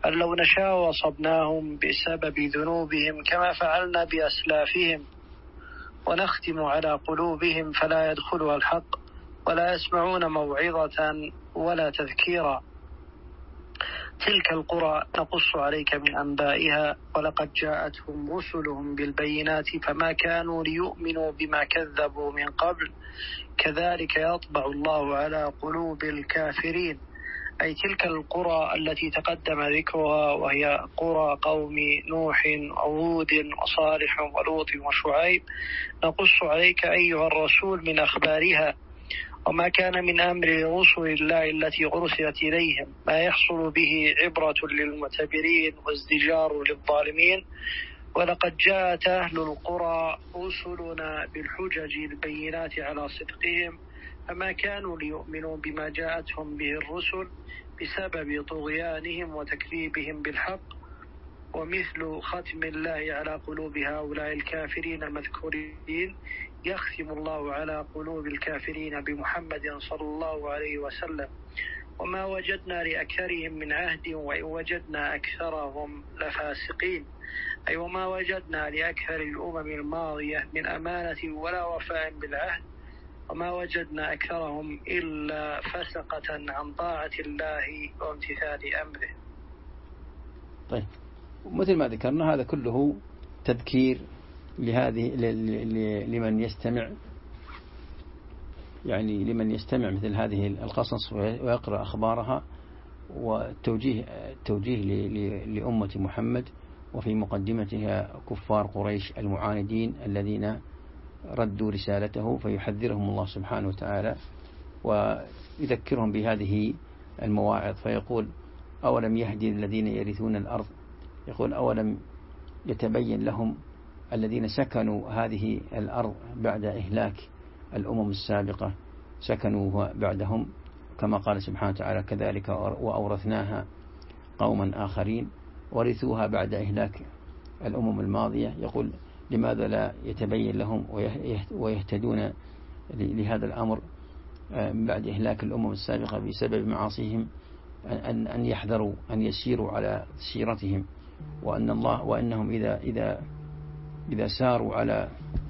أن لو نشاء وصبناهم بسبب ذنوبهم كما فعلنا بأسلافهم ونختم على قلوبهم فلا يدخلها الحق ولا يسمعون موعظة ولا تذكيرا. تلك القرى نقص عليك من أنبائها ولقد جاءتهم رسلهم بالبينات فما كانوا ليؤمنوا بما كذبوا من قبل كذلك يطبع الله على قلوب الكافرين. أي تلك القرى التي تقدم ذكرها وهي قرى قوم نوح وهود وصالح ولوط وشعيب نقص عليك أيها الرسول من أخبارها وما كان من أمر رسل الله التي أرسلت إليهم ما يحصل به عبرة للمعتبرين وازدجار للظالمين. ولقد جاءت أهل القرى رسلنا بالحجج البينات على صدقهم فما كانوا ليؤمنوا بما جاءتهم به الرسل بسبب طغيانهم وتكذيبهم بالحق. ومثل ختم الله على قلوب هؤلاء الكافرين المذكورين يختم الله على قلوب الكافرين بمحمد صلى الله عليه وسلم وما وجدنا لأكثرهم من عهد وإن وجدنا أكثرهم لفاسقين. أي وما وجدنا لأكثر الأمم الماضية من أمانة ولا وفاء بالعهد وما وجدنا أكثرهم إلا فسقة عن طاعة الله وامتثال أمره. طيب مثل ما ذكرنا هذا كله تذكير لهذه لمن يستمع، يعني لمن يستمع مثل هذه القصص ويقرأ أخبارها، والتوجيه لأمة محمد وفي مقدمتها كفار قريش المعاندين الذين ردوا رسالته، فيحذرهم الله سبحانه وتعالى ويذكرهم بهذه المواعظ فيقول أولم يهدي الذين يرثون الأرض، يقول أولم يتبين لهم الذين سكنوا هذه الأرض بعد إهلاك الأمم السابقة سكنوا بعدهم كما قال سبحانه وتعالى كذلك وأورثناها قوما آخرين ورثوها بعد إهلاك الأمم الماضية. يقول لماذا لا يتبين لهم ويهتدون لهذا الأمر بعد إهلاك الأمم السابقة بسبب معاصيهم أن يحذروا أن يسيروا على سيرتهم، وأنهم إذا ساروا على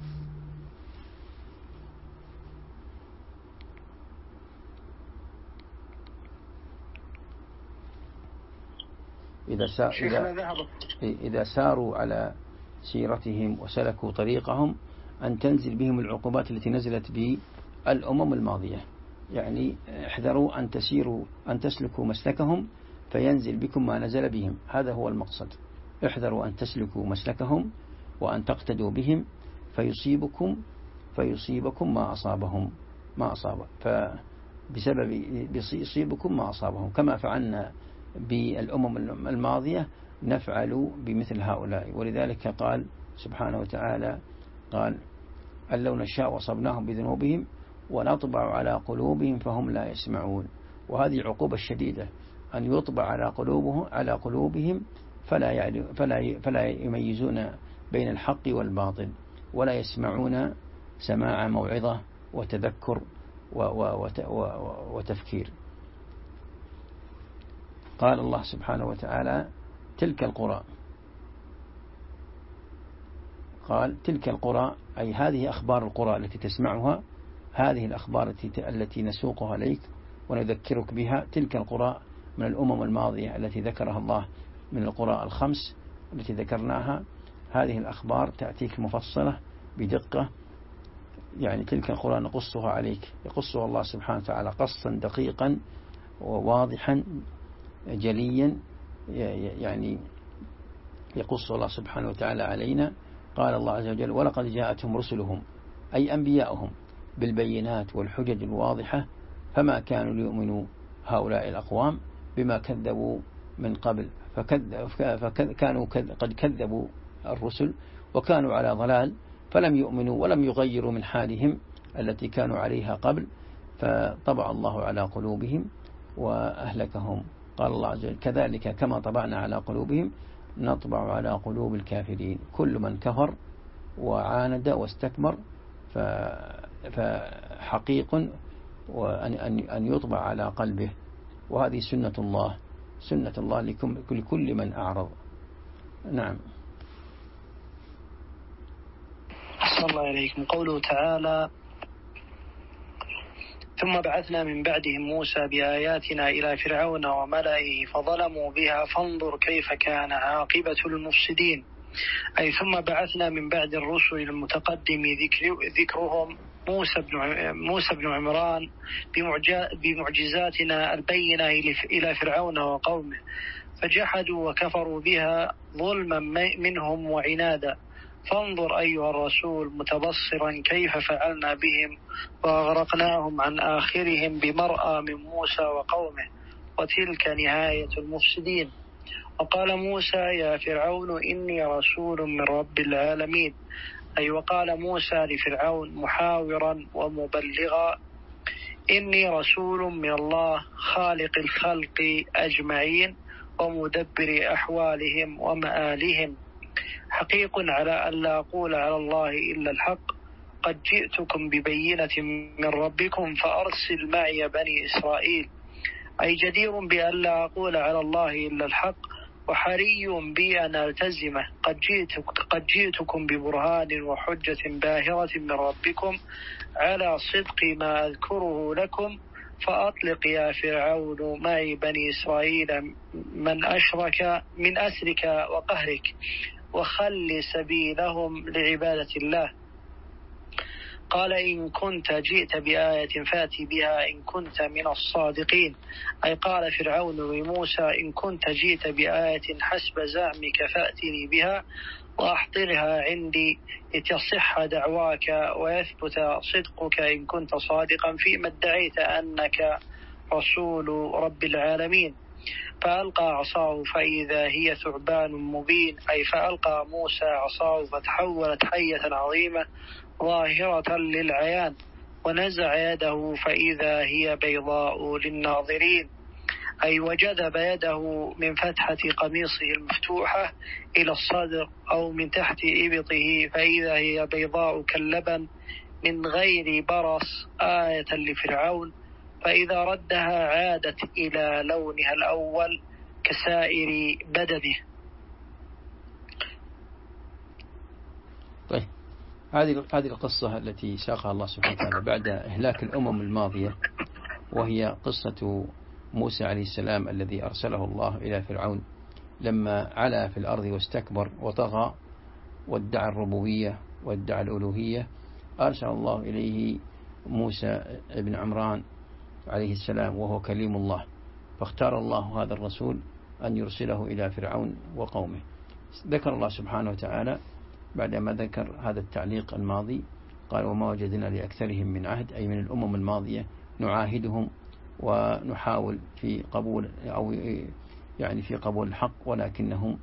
إذا ساروا على سيرتهم وسلكوا طريقهم أن تنزل بهم العقوبات التي نزلت بالأمم الماضية. يعني احذروا أن تسلكوا مسلكهم فينزل بكم ما نزل بهم، هذا هو المقصد. احذروا أن تسلكوا مسلكهم وأن تقتدوا بهم فيصيبكم ما أصاب فبسبب يصيبكم ما أصابهم كما فعلنا بالأمم الماضية نفعل بمثل هؤلاء. ولذلك قال سبحانه وتعالى قال أن لو نشاء وصبناهم بذنوبهم ونطبع على قلوبهم فهم لا يسمعون. وهذه عقوبة شديدة أن يطبع على قلوبهم فلا يميزون بين الحق والباطل ولا يسمعون سماع موعظة وتذكر وتفكير. قال الله سبحانه وتعالى تلك القرى أي هذه أخبار القرى التي تسمعها، هذه الأخبار التي نسوقها إليك ونذكرك بها. تلك القرى من الأمم الماضية التي ذكرها الله من القرى الخمس التي ذكرناها، هذه الأخبار تأتيك مفصلة بدقة. يعني تلك القرى نقصها عليك، يقصها الله سبحانه وتعالى قصا دقيقا وواضحا جليا، يعني يقص الله سبحانه وتعالى علينا. قال الله عز وجل ولقد جاءتهم رسلهم أي أنبياؤهم بالبينات والحجج الواضحة فما كانوا ليؤمنوا هؤلاء الأقوام بما كذبوا من قبل، فكانوا قد كذبوا الرسل وكانوا على ضلال فلم يؤمنوا ولم يغيروا من حالهم التي كانوا عليها قبل، فطبع الله على قلوبهم وأهلكهم. قال الله عز وجل كذلك كما طبعنا على قلوبهم نطبع على قلوب الكافرين. كل من كفر وعاند واستكبر فحقيق وأن يطبع على قلبه، وهذه سنة الله سنة الله لكل من أعرض. نعم. أحسن الله إليكم. قوله تعالى: ثم بعثنا من بعدهم موسى بآياتنا إلى فرعون وملئه فظلموا بها فانظر كيف كان عاقبة المفسدين. أي ثم بعثنا من بعد الرسل المتقدم ذكرهم موسى بن عمران بمعجزاتنا البينة إلى فرعون وقومه، فجحدوا وكفروا بها ظلما منهم وعنادا. فانظر أيها الرسول متبصرا كيف فعلنا بهم وأغرقناهم عن آخرهم بمرأى من موسى وقومه، وتلك نهاية المفسدين. وقال موسى: يا فرعون إني رسول من رب العالمين. أي وقال موسى لفرعون محاورا ومبلغا: إني رسول من الله خالق الخلق أجمعين ومدبر أحوالهم ومآلهم، حقيق على أن لا أقول على الله إلا الحق، قد جئتكم ببينة من ربكم فأرسل معي بني إسرائيل. أي جدير بأن لا أقول على الله إلا الحق، وحري بي أن ألتزمه. قد جئتكم ببرهان وحجة باهرة من ربكم على صدق ما أذكره لكم، فأطلق يا فرعون معي بني إسرائيل من أشرك من أسرك وقهرك، وخل سبيلهم لعبادة الله. قال: إن كنت جئت بآية فأتي بها إن كنت من الصادقين. أي قال فرعون لموسى: إن كنت جئت بآية حسب زعمك فأتني بها وأحضرها عندي لتصح دعواك ويثبت صدقك إن كنت صادقا فيما ادعيت أنك رسول رب العالمين. فألقى عصاه فإذا هي ثعبان مبين. أي فألقى موسى عصاه فتحولت حية عظيمة ظاهرة للعيان، ونزع يده فإذا هي بيضاء للناظرين. أي وجذب يده من فتحة قميصه المفتوحة إلى الصدر أو من تحت إبطه فإذا هي بيضاء كاللبن من غير برص، آية لفرعون. فإذا ردها عادت إلى لونها الأول كسائر بدنه. طيب، هذه القصة التي ساقها الله سبحانه وتعالى بعد إهلاك الأمم الماضية، وهي قصة موسى عليه السلام الذي أرسله الله إلى فرعون لما علا في الأرض واستكبر وطغى وادعى الربوبية وادعى الألوهية. أرسل الله إليه موسى بن عمران عليه السلام وهو كليم الله، فاختار الله هذا الرسول أن يرسله إلى فرعون وقومه. ذكر الله سبحانه وتعالى بعدما ذكر هذا التعليق الماضي قال: وما وجدنا لأكثرهم من عهد، أي من الأمم الماضية نعاهدهم ونحاول في قبول أو يعني في قبول الحق، ولكنهم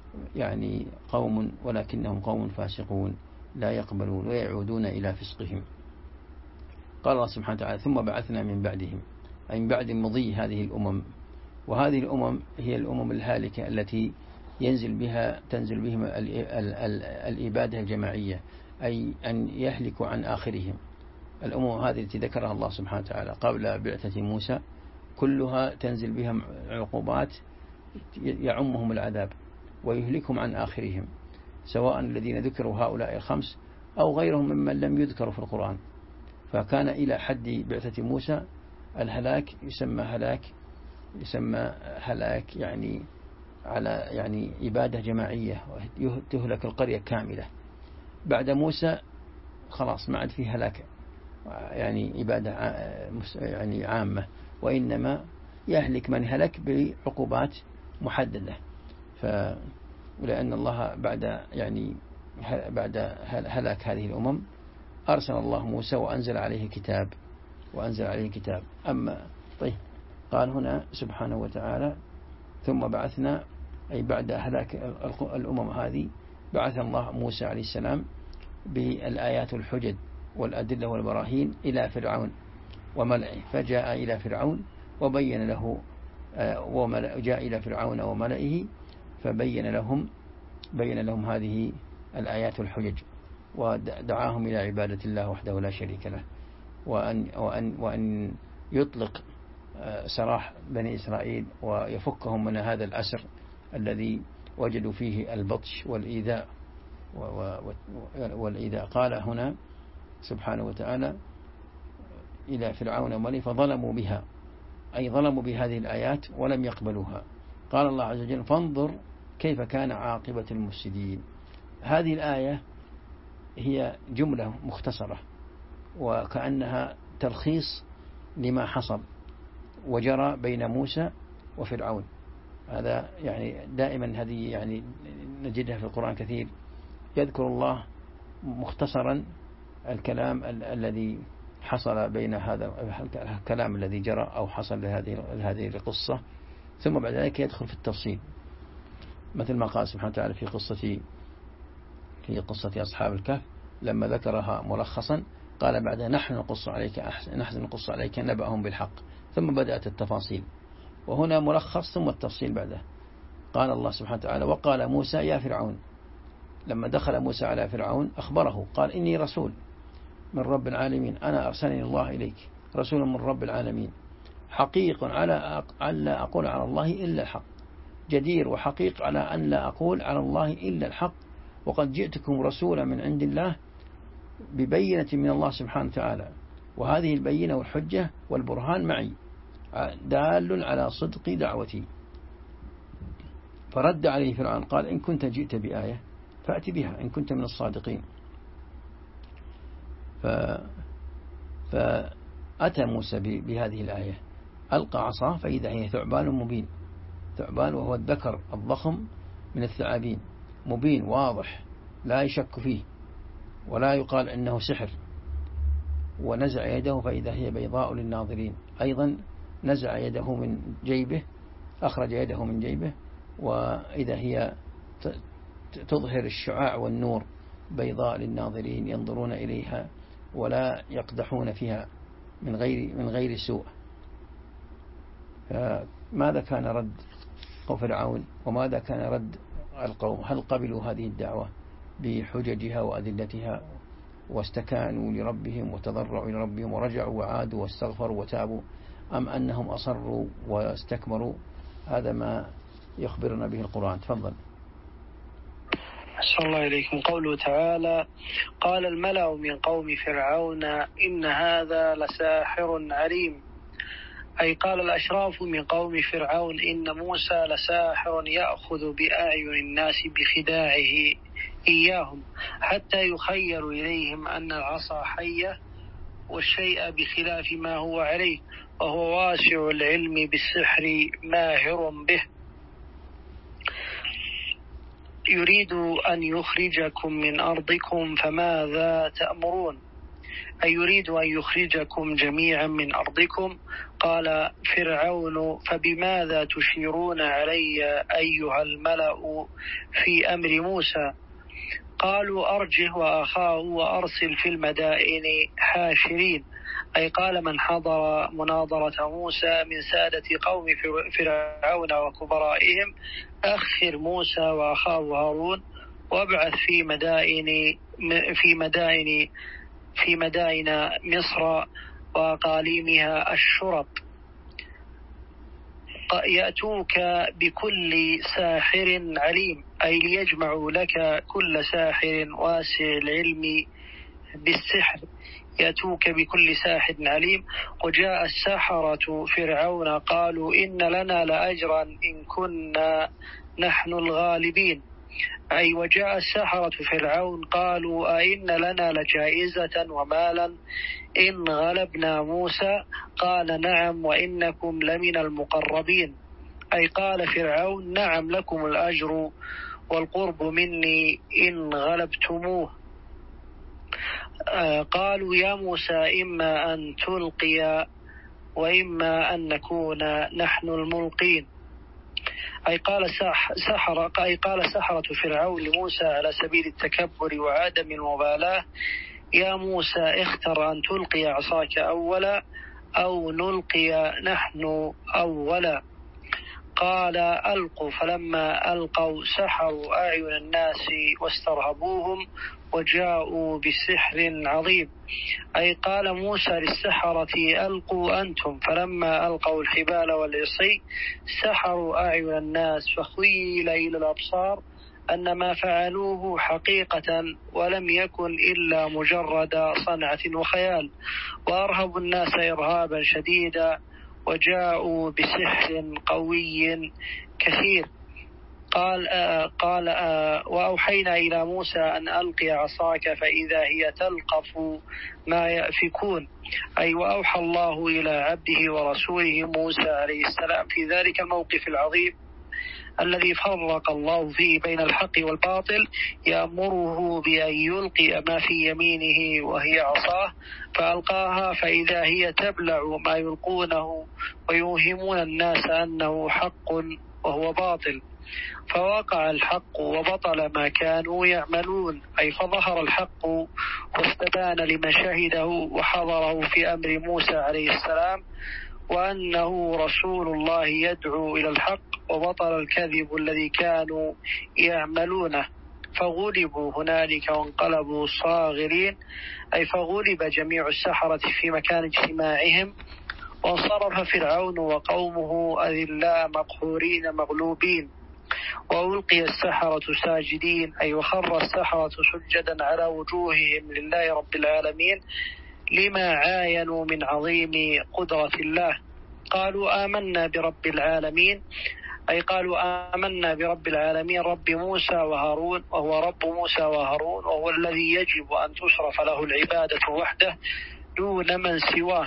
قوم فاسقون لا يقبلون ويعودون إلى فسقهم. قال الله سبحانه وتعالى: ثم بعثنا من بعدهم، أي من بعد مضي هذه الأمم. وهذه الأمم هي الأمم الهالكة التي تنزل بهم الإبادة الجماعية، أي أن يهلكوا عن آخرهم. الأمم هذه التي ذكرها الله سبحانه وتعالى قبل بعثة موسى كلها تنزل بهم عقوبات يعمهم العذاب ويهلكهم عن آخرهم، سواء الذين ذكروا هؤلاء الخمس أو غيرهم ممن لم يذكروا في القرآن. فكان إلى حد بعثة موسى الهلاك يسمى هلاك يعني على إبادة جماعية، تهلك القرية كاملة. بعد موسى خلاص ما عاد فيه هلاك إبادة عامة، وإنما يهلك من هلك بعقوبات محددة. ولأن الله بعد هلاك هذه الأمم أرسل الله موسى وأنزل عليه كتاب. أما طيب، قال هنا سبحانه وتعالى: ثم بعثنا، أي بعد هلاك الأمم هذه بعث الله موسى عليه السلام بالآيات والحجج والأدلة والبراهين إلى فرعون وملئه، فجاء إلى فرعون وبين له جاء إلى فرعون وملئه فبين لهم هذه الآيات والحجج، ودعاهم إلى عبادة الله وحده لا شريك له، وأن يطلق سراح بني إسرائيل ويفكهم من هذا الأسر الذي وجدوا فيه البطش والإيذاء. قال هنا سبحانه وتعالى إلى فرعون وملئه فظلموا بها، أي ظلموا بهذه الآيات ولم يقبلوها. قال الله عز وجل فانظر كيف كان عاقبة المفسدين. هذه الآية هي جملة مختصرة وكأنها تلخيص لما حصل وجرى بين موسى وفرعون. هذا يعني دائما هذه يعني نجدها في القرآن كثير، يذكر الله مختصرا الكلام الذي حصل بين هذا الكلام الذي جرى أو حصل لهذه القصة، ثم بعد ذلك يدخل في التفصيل، مثل ما قال سبحانه وتعالى في قصة أصحاب الكهف لما ذكرها ملخصا قال بعدها نحن نقص عليك نبأهم بالحق، ثم بدأت التفاصيل، وهنا ملخص ثم التفصيل بعده. قال الله سبحانه وتعالى وقال موسى يا فرعون، لما دخل موسى على فرعون أخبره قال إني رسول من رب العالمين، أنا أرسلني الله إليك رسول من رب العالمين، حقيق على أن لا أقول على الله إلا الحق، جدير وحقيق على أن لا أقول على الله إلا الحق، وقد جئتكم رسولا من عند الله ببينة من الله سبحانه وتعالى، وهذه البينة والحجة والبرهان معي دال على صدق دعوتي. فرد عليه فرعون قال إن كنت جئت بآية فأت بها إن كنت من الصادقين. فأتى موسى بهذه الآية، ألقى عصاه فإذا هي ثعبان مبين، ثعبان وهو الذكر الضخم من الثعابين، مبين واضح لا يشك فيه ولا يقال إنه سحر. ونزع يده فإذا هي بيضاء للناظرين، أيضا نزع يده من جيبه، أخرج يده من جيبه وإذا هي تظهر الشعاع والنور بيضاء للناظرين ينظرون إليها ولا يقدحون فيها من غير سوء. فماذا كان رد قوم فرعون وماذا كان رد القوم؟ هل قبلوا هذه الدعوة بحججها وأدلتها واستكانوا لربهم وتضرعوا لربهم ورجعوا وعادوا واستغفروا وتابوا، أم أنهم أصروا واستكبروا؟ هذا ما يخبرنا به القرآن. تفضل. أحسن الله إليكم. قوله تعالى قال الملأ من قوم فرعون إن هذا لساحر عليم، أي قال الأشراف من قوم فرعون إن موسى لساحر يأخذ بأعين الناس بخداعه إياهم حتى يخير إليهم أن العصا حية والشيء بخلاف ما هو عليه، وهو واسع العلم بالسحر ماهر به، يريد أن يخرجكم من أرضكم فماذا تأمرون، أي يريد أن يخرجكم جميعا من أرضكم. قال فرعون فبماذا تشيرون علي أيها الملأ في أمر موسى؟ قالوا أرجه وأخاه وأرسل في المدائن حاشرين، أي قال من حضر مناظرة موسى من سادة قوم فرعون وكبرائهم أخر موسى وأخاه هارون وابعث في مدائن مصر وأقاليمها الشرط يأتوك بكل ساحر عليم، أي ليجمعوا لك كل ساحر واسع العلم بالسحر، يأتوك بكل ساحر عليم. وجاء السحرة فرعون قالوا إن لنا لأجرا إن كنا نحن الغالبين، أي وجاء السحرة فرعون قالوا أئن لنا لجائزة ومالا إن غلبنا موسى؟ قال نعم وإنكم لمن المقربين، أي قال فرعون نعم لكم الأجر والقرب مني إن غلبتموه. قالوا يا موسى إما أن تلقي وإما أن نكون نحن الملقين، أي قال سحرة فرعون لموسى على سبيل التكبر وعدم المبالاة يا موسى اختر أن تلقي عصاك أولا أو نلقي نحن أولا. قال ألقوا، فلما ألقوا سحروا أعين الناس واسترهبوهم وجاءوا بسحر عظيم. أي قال موسى للسحرة ألقوا أنتم، فلما ألقوا الحبال والعصي سحروا أعين الناس، فخيل إلى الأبصار أن ما فعلوه حقيقة ولم يكن إلا مجرد صنعة وخيال، وأرهبوا الناس إرهابا شديدا وجاءوا بسحر قوي كثير. قال وأوحينا إلى موسى أن ألقي عصاك فإذا هي تلقف ما يأفكون. أي وأوحى الله إلى عبده ورسوله موسى عليه السلام في ذلك الموقف العظيم الذي فرق الله فيه بين الحق والباطل، يأمره بأن يلقي ما في يمينه وهي عصاه، فألقاها فإذا هي تبلع ما يلقونه ويوهمون الناس أنه حق وهو باطل، فوقع الحق وبطل ما كانوا يعملون. أي فظهر الحق واستبان لمن شهده وحضره في أمر موسى عليه السلام وأنه رسول الله يدعو إلى الحق، وبطل الكذب الذي كانوا يعملونه، فغلبوا هنالك وانقلبوا صاغرين. أي فغلب جميع السحرة في مكان اجتماعهم، وانصرف فرعون وقومه أذلاء مقهورين مغلوبين، وألقي السحرة ساجدين. أي وخر السحرة سجدا على وجوههم لله رب العالمين لما عاينوا من عظيم قدرة الله. قالوا آمنا برب العالمين، أي قالوا آمنا برب العالمين رب موسى وهارون، وهو رب موسى وهارون، وهو الذي يجب أن تصرف له العبادة وحده دون من سواه.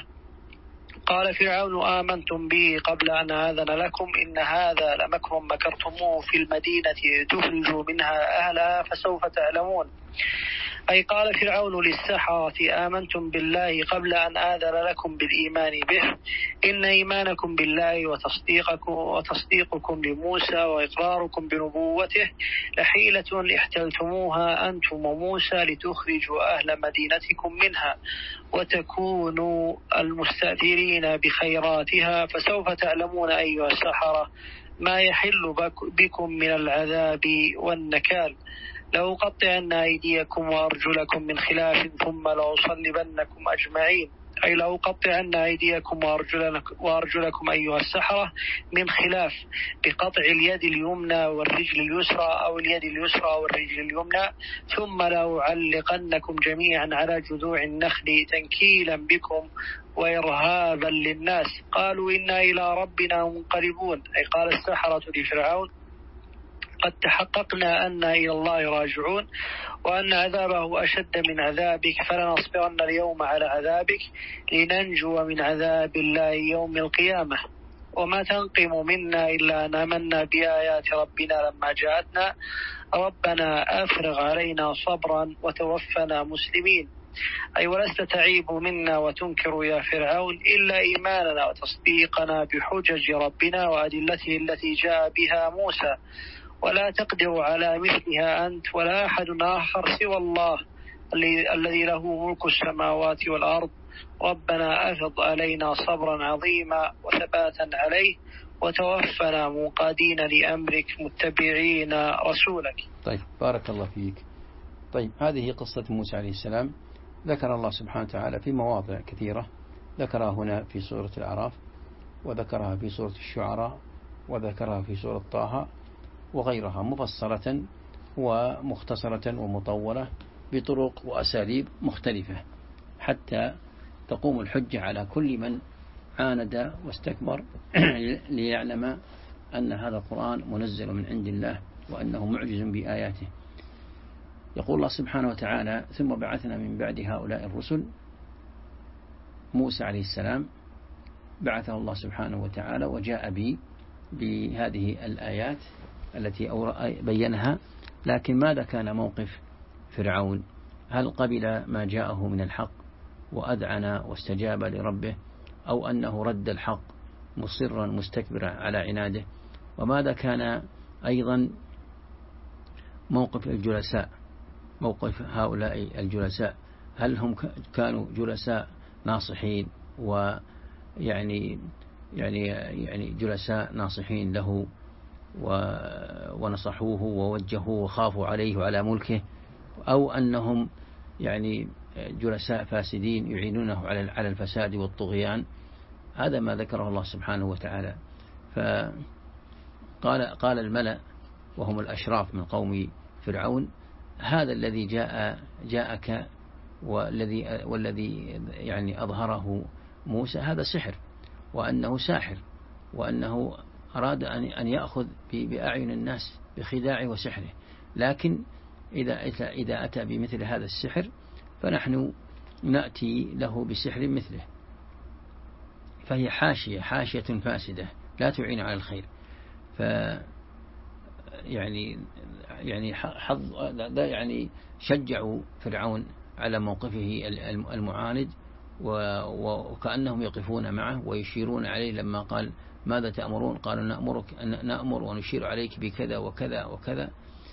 قال فرعون آمنتم به قبل أن آذن لكم إن هذا لمكر مكرتموه في المدينة تخرجوا منها أهلها فسوف تعلمون. أي قال فرعون للسحرة آمنتم بالله قبل أن آذن لكم بالإيمان به، إن إيمانكم بالله وتصديقكم لموسى وإقراركم بنبوته لحيلة احتلتموها أنتم وموسى لتخرجوا أهل مدينتكم منها وتكونوا المستأثرين بخيراتها، فسوف تعلمون أيها السحرة ما يحل بكم من العذاب والنكال. لأقطعن أيديكم وأرجلكم من خلاف ثم لأصلبنكم أجمعين. أي لأقطعن أيديكم وأرجلكم أيها السحرة من خلاف، بقطع اليد اليمنى والرجل اليسرى أو اليد اليسرى والرجل اليمنى، ثم لأعلقنكم جميعا على جذوع النخل تنكيلا بكم وإرهابا للناس. قالوا إنا إلى ربنا منقلبون. أي قال السحرة لفرعون قد تحققنا أن إلى الله راجعون وأن عذابه أشد من عذابك، فلنصبرن اليوم على عذابك لننجو من عذاب الله يوم القيامة. وما تنقم منا إلا أن آمنا بآيات ربنا لما جاءتنا ربنا أفرغ علينا صبرا وتوفنا مسلمين. أي ولست تعيب منا وتنكر يا فرعون إلا إيماننا وتصديقنا بحجج ربنا وأدلته التي جاء بها موسى، ولا تقدر على مثلها أنت ولا أحد آخر سوى الله الذي له ملك السماوات والأرض. ربنا أفض علينا صبرا عظيما وثباتا عليه وتوفنا منقادين لأمرك متبعين رسولك. طيب بارك الله فيك. طيب هذه قصة موسى عليه السلام ذكر الله سبحانه وتعالى في مواضع كثيرة، ذكرها هنا في سورة الأعراف، وذكرها في سورة الشعراء، وذكرها في سورة طه وغيرها مفصلة ومختصرة ومطولة بطرق وأساليب مختلفة، حتى تقوم الحجة على كل من عاند واستكبر ليعلم أن هذا القرآن منزل من عند الله وأنه معجز بآياته. يقول الله سبحانه وتعالى ثم بعثنا من بعد هؤلاء الرسل. موسى عليه السلام بعثه الله سبحانه وتعالى وجاء بهذه الآيات التي بينها، لكن ماذا كان موقف فرعون؟ هل قبل ما جاءه من الحق وأذعن واستجاب لربه، أو أنه رد الحق مصرا مستكبرا على عناده؟ وماذا كان أيضا موقف الجلساء، موقف هؤلاء الجلساء؟ هل هم كانوا جلساء ناصحين ويعني يعني جلساء ناصحين له ونصحوه ووجهوه وخافوا عليه وعلى ملكه، أو أنهم يعني جلساء فاسدين يعينونه على الفساد والطغيان. هذا ما ذكره الله سبحانه وتعالى. فقال الملأ وهم الأشراف من قوم فرعون: هذا الذي جاءك والذي يعني أظهره موسى هذا سحر، وأنه ساحر، وأنه أراد أن يأخذ بأعين الناس بخداعه وسحره، لكن إذا أتى بمثل هذا السحر فنحن نأتي له بسحر مثله. فهي حاشية فاسدة لا تعين على الخير. يعني شجعوا فرعون على موقفه المعاند، وكأنهم يقفون معه ويشيرون عليه لما قال: ماذا تأمرون؟ قالوا: نأمر ونشير عليك بكذا وكذا وكذا.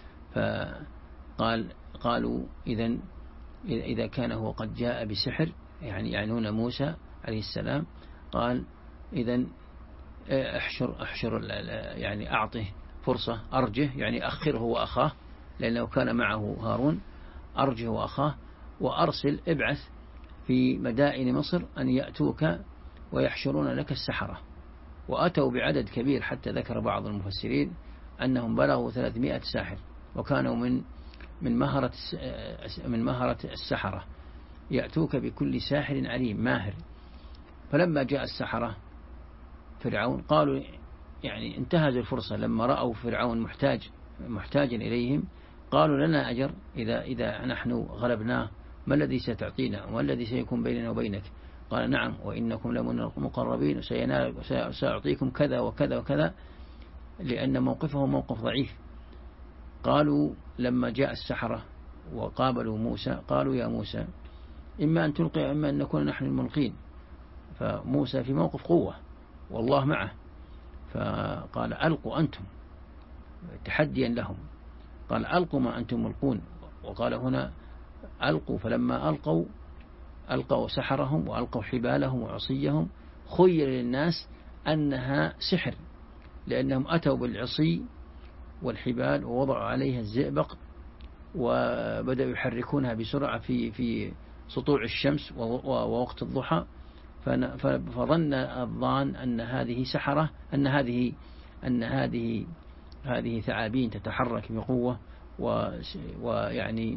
قالوا: إذا كان هو قد جاء بسحر، يعني يعنون موسى عليه السلام، قال: إذن احشر يعني أعطه فرصة، أرجه، يعني أخره وأخاه، لأنه كان معه هارون، أرجه وأخاه، وأرسل ابعث في مدائن مصر أن يأتوك ويحشرون لك السحرة. وأتوا بعدد كبير، حتى ذكر بعض المفسرين أنهم بلغوا 300 ساحر، وكانوا من مهرة السحرة، يأتوك بكل ساحر عليم ماهر. فلما جاء السحرة فرعون قالوا، يعني انتهزوا الفرصة لما رأوا فرعون محتاجا إليهم، قالوا: لنا أجر إذا نحن غلبناه، ما الذي ستعطينا وما الذي سيكون بيننا وبينك؟ قال: نعم، وإنكم لمن المقربين، سأعطيكم كذا وكذا وكذا، لأن موقفه موقف ضعيف. قالوا لما جاء السحرة وقابلوا موسى قالوا: يا موسى، إما أن تلقي إما أن نكون نحن الملقين. فموسى في موقف قوة والله معه، فقال: ألقوا أنتم، تحديا لهم. قال: ألقوا ما أنتم ملقون. وقال هنا: ألقوا. فلما ألقوا سحرهم وألقوا حبالهم وعصيهم، خير للناس أنها سحر، لأنهم أتوا بالعصي والحبال ووضعوا عليها الزئبق، وبدأوا يحركونها بسرعة في سطوع الشمس ووقت الضحى. فظن الظان أن هذه سحرة، أن هذه ثعابين تتحرك بقوة، ويعني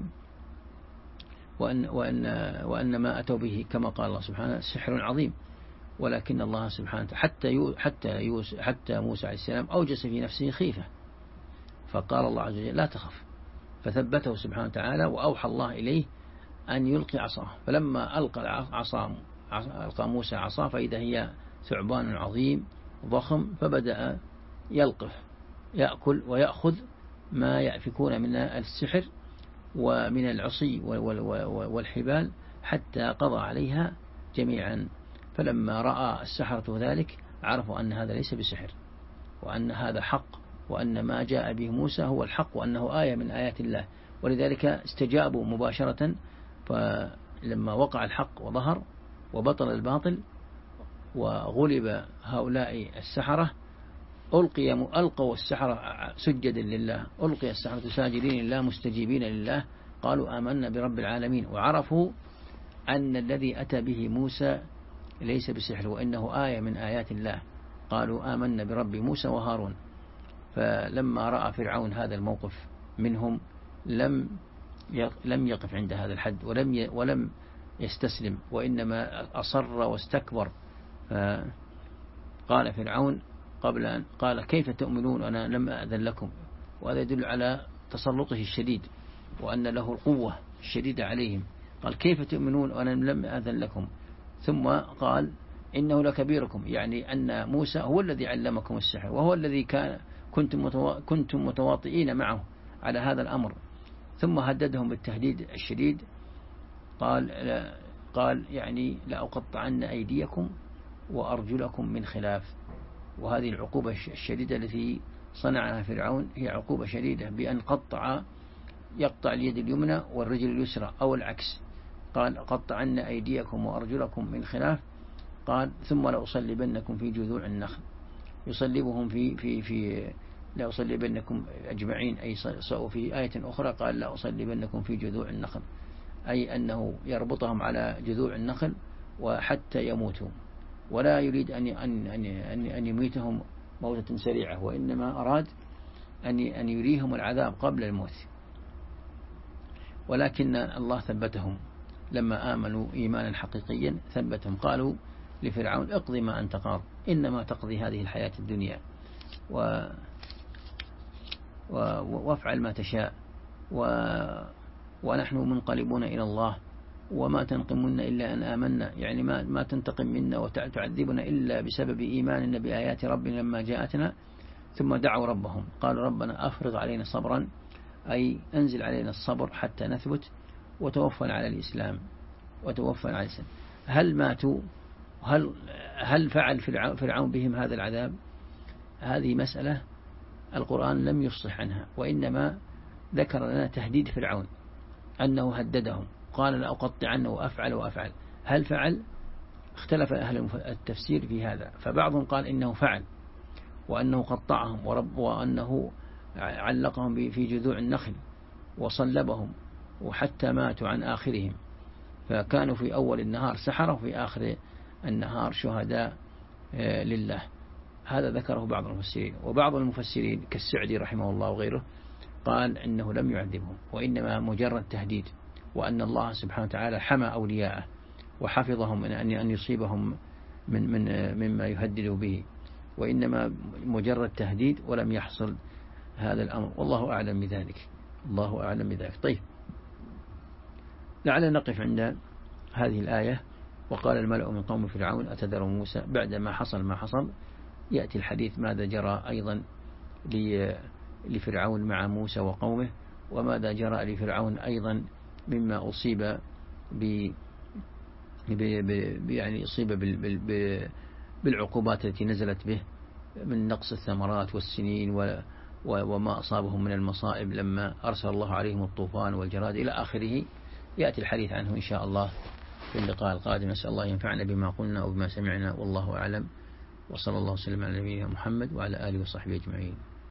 وأن ما أتوا به كما قال الله سبحانه سحر عظيم. ولكن الله سبحانه حتى موسى عليه السلام أوجس في نفسه خيفة، فقال الله عز وجل: لا تخف، فثبته سبحانه وتعالى، وأوحى الله إليه أن يلقي عصاه. فلما ألقى موسى عصاه فإذا هي ثعبان عظيم ضخم، فبدأ يأكل ويأخذ ما يأفكون من السحر ومن العصي والحبال، حتى قضى عليها جميعا. فلما رأى السحرة ذلك عرفوا أن هذا ليس بسحر، وأن هذا حق، وأن ما جاء به موسى هو الحق، وأنه آية من آيات الله. ولذلك استجابوا مباشرة. فلما وقع الحق وظهر وبطل الباطل وغلب هؤلاء السحرة، ألقوا السحرة سجدا لله، ألقي السحرة ساجدين لله مستجيبين لله، قالوا: آمنا برب العالمين. وعرفوا أن الذي أتى به موسى ليس بسحر، وإنه آية من آيات الله. قالوا: آمنا برب موسى وهارون. فلما رأى فرعون هذا الموقف منهم لم يقف عند هذا الحد، ولم يستسلم، وإنما أصر واستكبر. قال فرعون قبل أن قال: كيف تؤمنون وأنا لم أأذن لكم؟ وهذا يدل على تسلطه الشديد، وأن له القوة الشديدة عليهم. قال: كيف تؤمنون وأنا لم أأذن لكم؟ ثم قال: إنه لكبيركم، يعني أن موسى هو الذي علمكم السحر، وهو الذي كنتم متواطئين معه على هذا الأمر. ثم هددهم بالتهديد الشديد، قال يعني: لأقطعن أيديكم وأرجلكم من خلاف. وهذه العقوبة الشديدة التي صنعها فرعون هي عقوبة شديدة، بأن يقطع اليد اليمنى والرجل اليسرى، أو العكس. قال: قطعن أيديكم وأرجلكم من خلاف قال ثم لأصلبنكم في جذوع النخل، يصلبهم في لا أصلبنكم أجمعين، أي في آية أخرى قال لا أصلبنكم في جذوع النخل، أي أنه يربطهم على جذوع النخل وحتى يموتوا، ولا يريد أن يميتهم موتة سريعة، وإنما أراد أن يريهم العذاب قبل الموت. ولكن الله ثبتهم لما آمنوا إيمانا حقيقيا، ثبتهم. قالوا لفرعون اقضي ما أنت قاض إنما تقضي هذه الحياة الدنيا وافعل ما تشاء ونحن منقلبون إلى الله وما تنقم منا إلا أن آمنا، يعني ما تنتقم منا وتعذبنا إلا بسبب إيماننا بآيات ربنا لما جاءتنا. ثم دعوا ربهم قالوا ربنا أفرض علينا صبرا، أي أنزل علينا الصبر حتى نثبت، وتوفنا على الإسلام وتوفنا على الإسلام. هل ماتوا؟ هل فعل فرعون بهم هذا العذاب؟ هذه مسألة القرآن لم يفصح عنها، وإنما ذكر لنا تهديد فرعون أنه هددهم، قال لأقطعنه وأفعل. هل فعل؟ اختلف أهل التفسير في هذا، فبعضهم قال إنه فعل وأنه قطعهم وأنه علقهم في جذوع النخل وصلبهم وحتى ماتوا عن آخرهم، فكانوا في أول النهار سحرة وفي آخر النهار شهداء لله. هذا ذكره بعض المفسرين، وبعض المفسرين كالسعدي رحمه الله وغيره قال إنه لم يعذبهم، وإنما مجرد تهديد، وأن الله سبحانه وتعالى حمى أولياءه وحفظهم من أن يصيبهم مما يهدد به، وإنما مجرد تهديد ولم يحصل هذا الأمر، والله أعلم بذلك. الله أعلم بذلك. طيب، لعلنا نقف عند هذه الآية. وقال الملأ من قوم فرعون أتذر موسى، بعد ما حصل يأتي الحديث ماذا جرى أيضا لفرعون مع موسى وقومه، وماذا جرى لفرعون أيضا مما أصيب يعني أصيب بالعقوبات التي نزلت به من نقص الثمرات والسنين وما أصابهم من المصائب لما أرسل الله عليهم الطوفان والجراد إلى آخره. يأتي الحديث عنه إن شاء الله في اللقاء القادم. نسأل الله ينفعنا بما قلنا وبما سمعنا، والله أعلم، وصلى الله وسلم على نبينا محمد وعلى آله وصحبه أجمعين.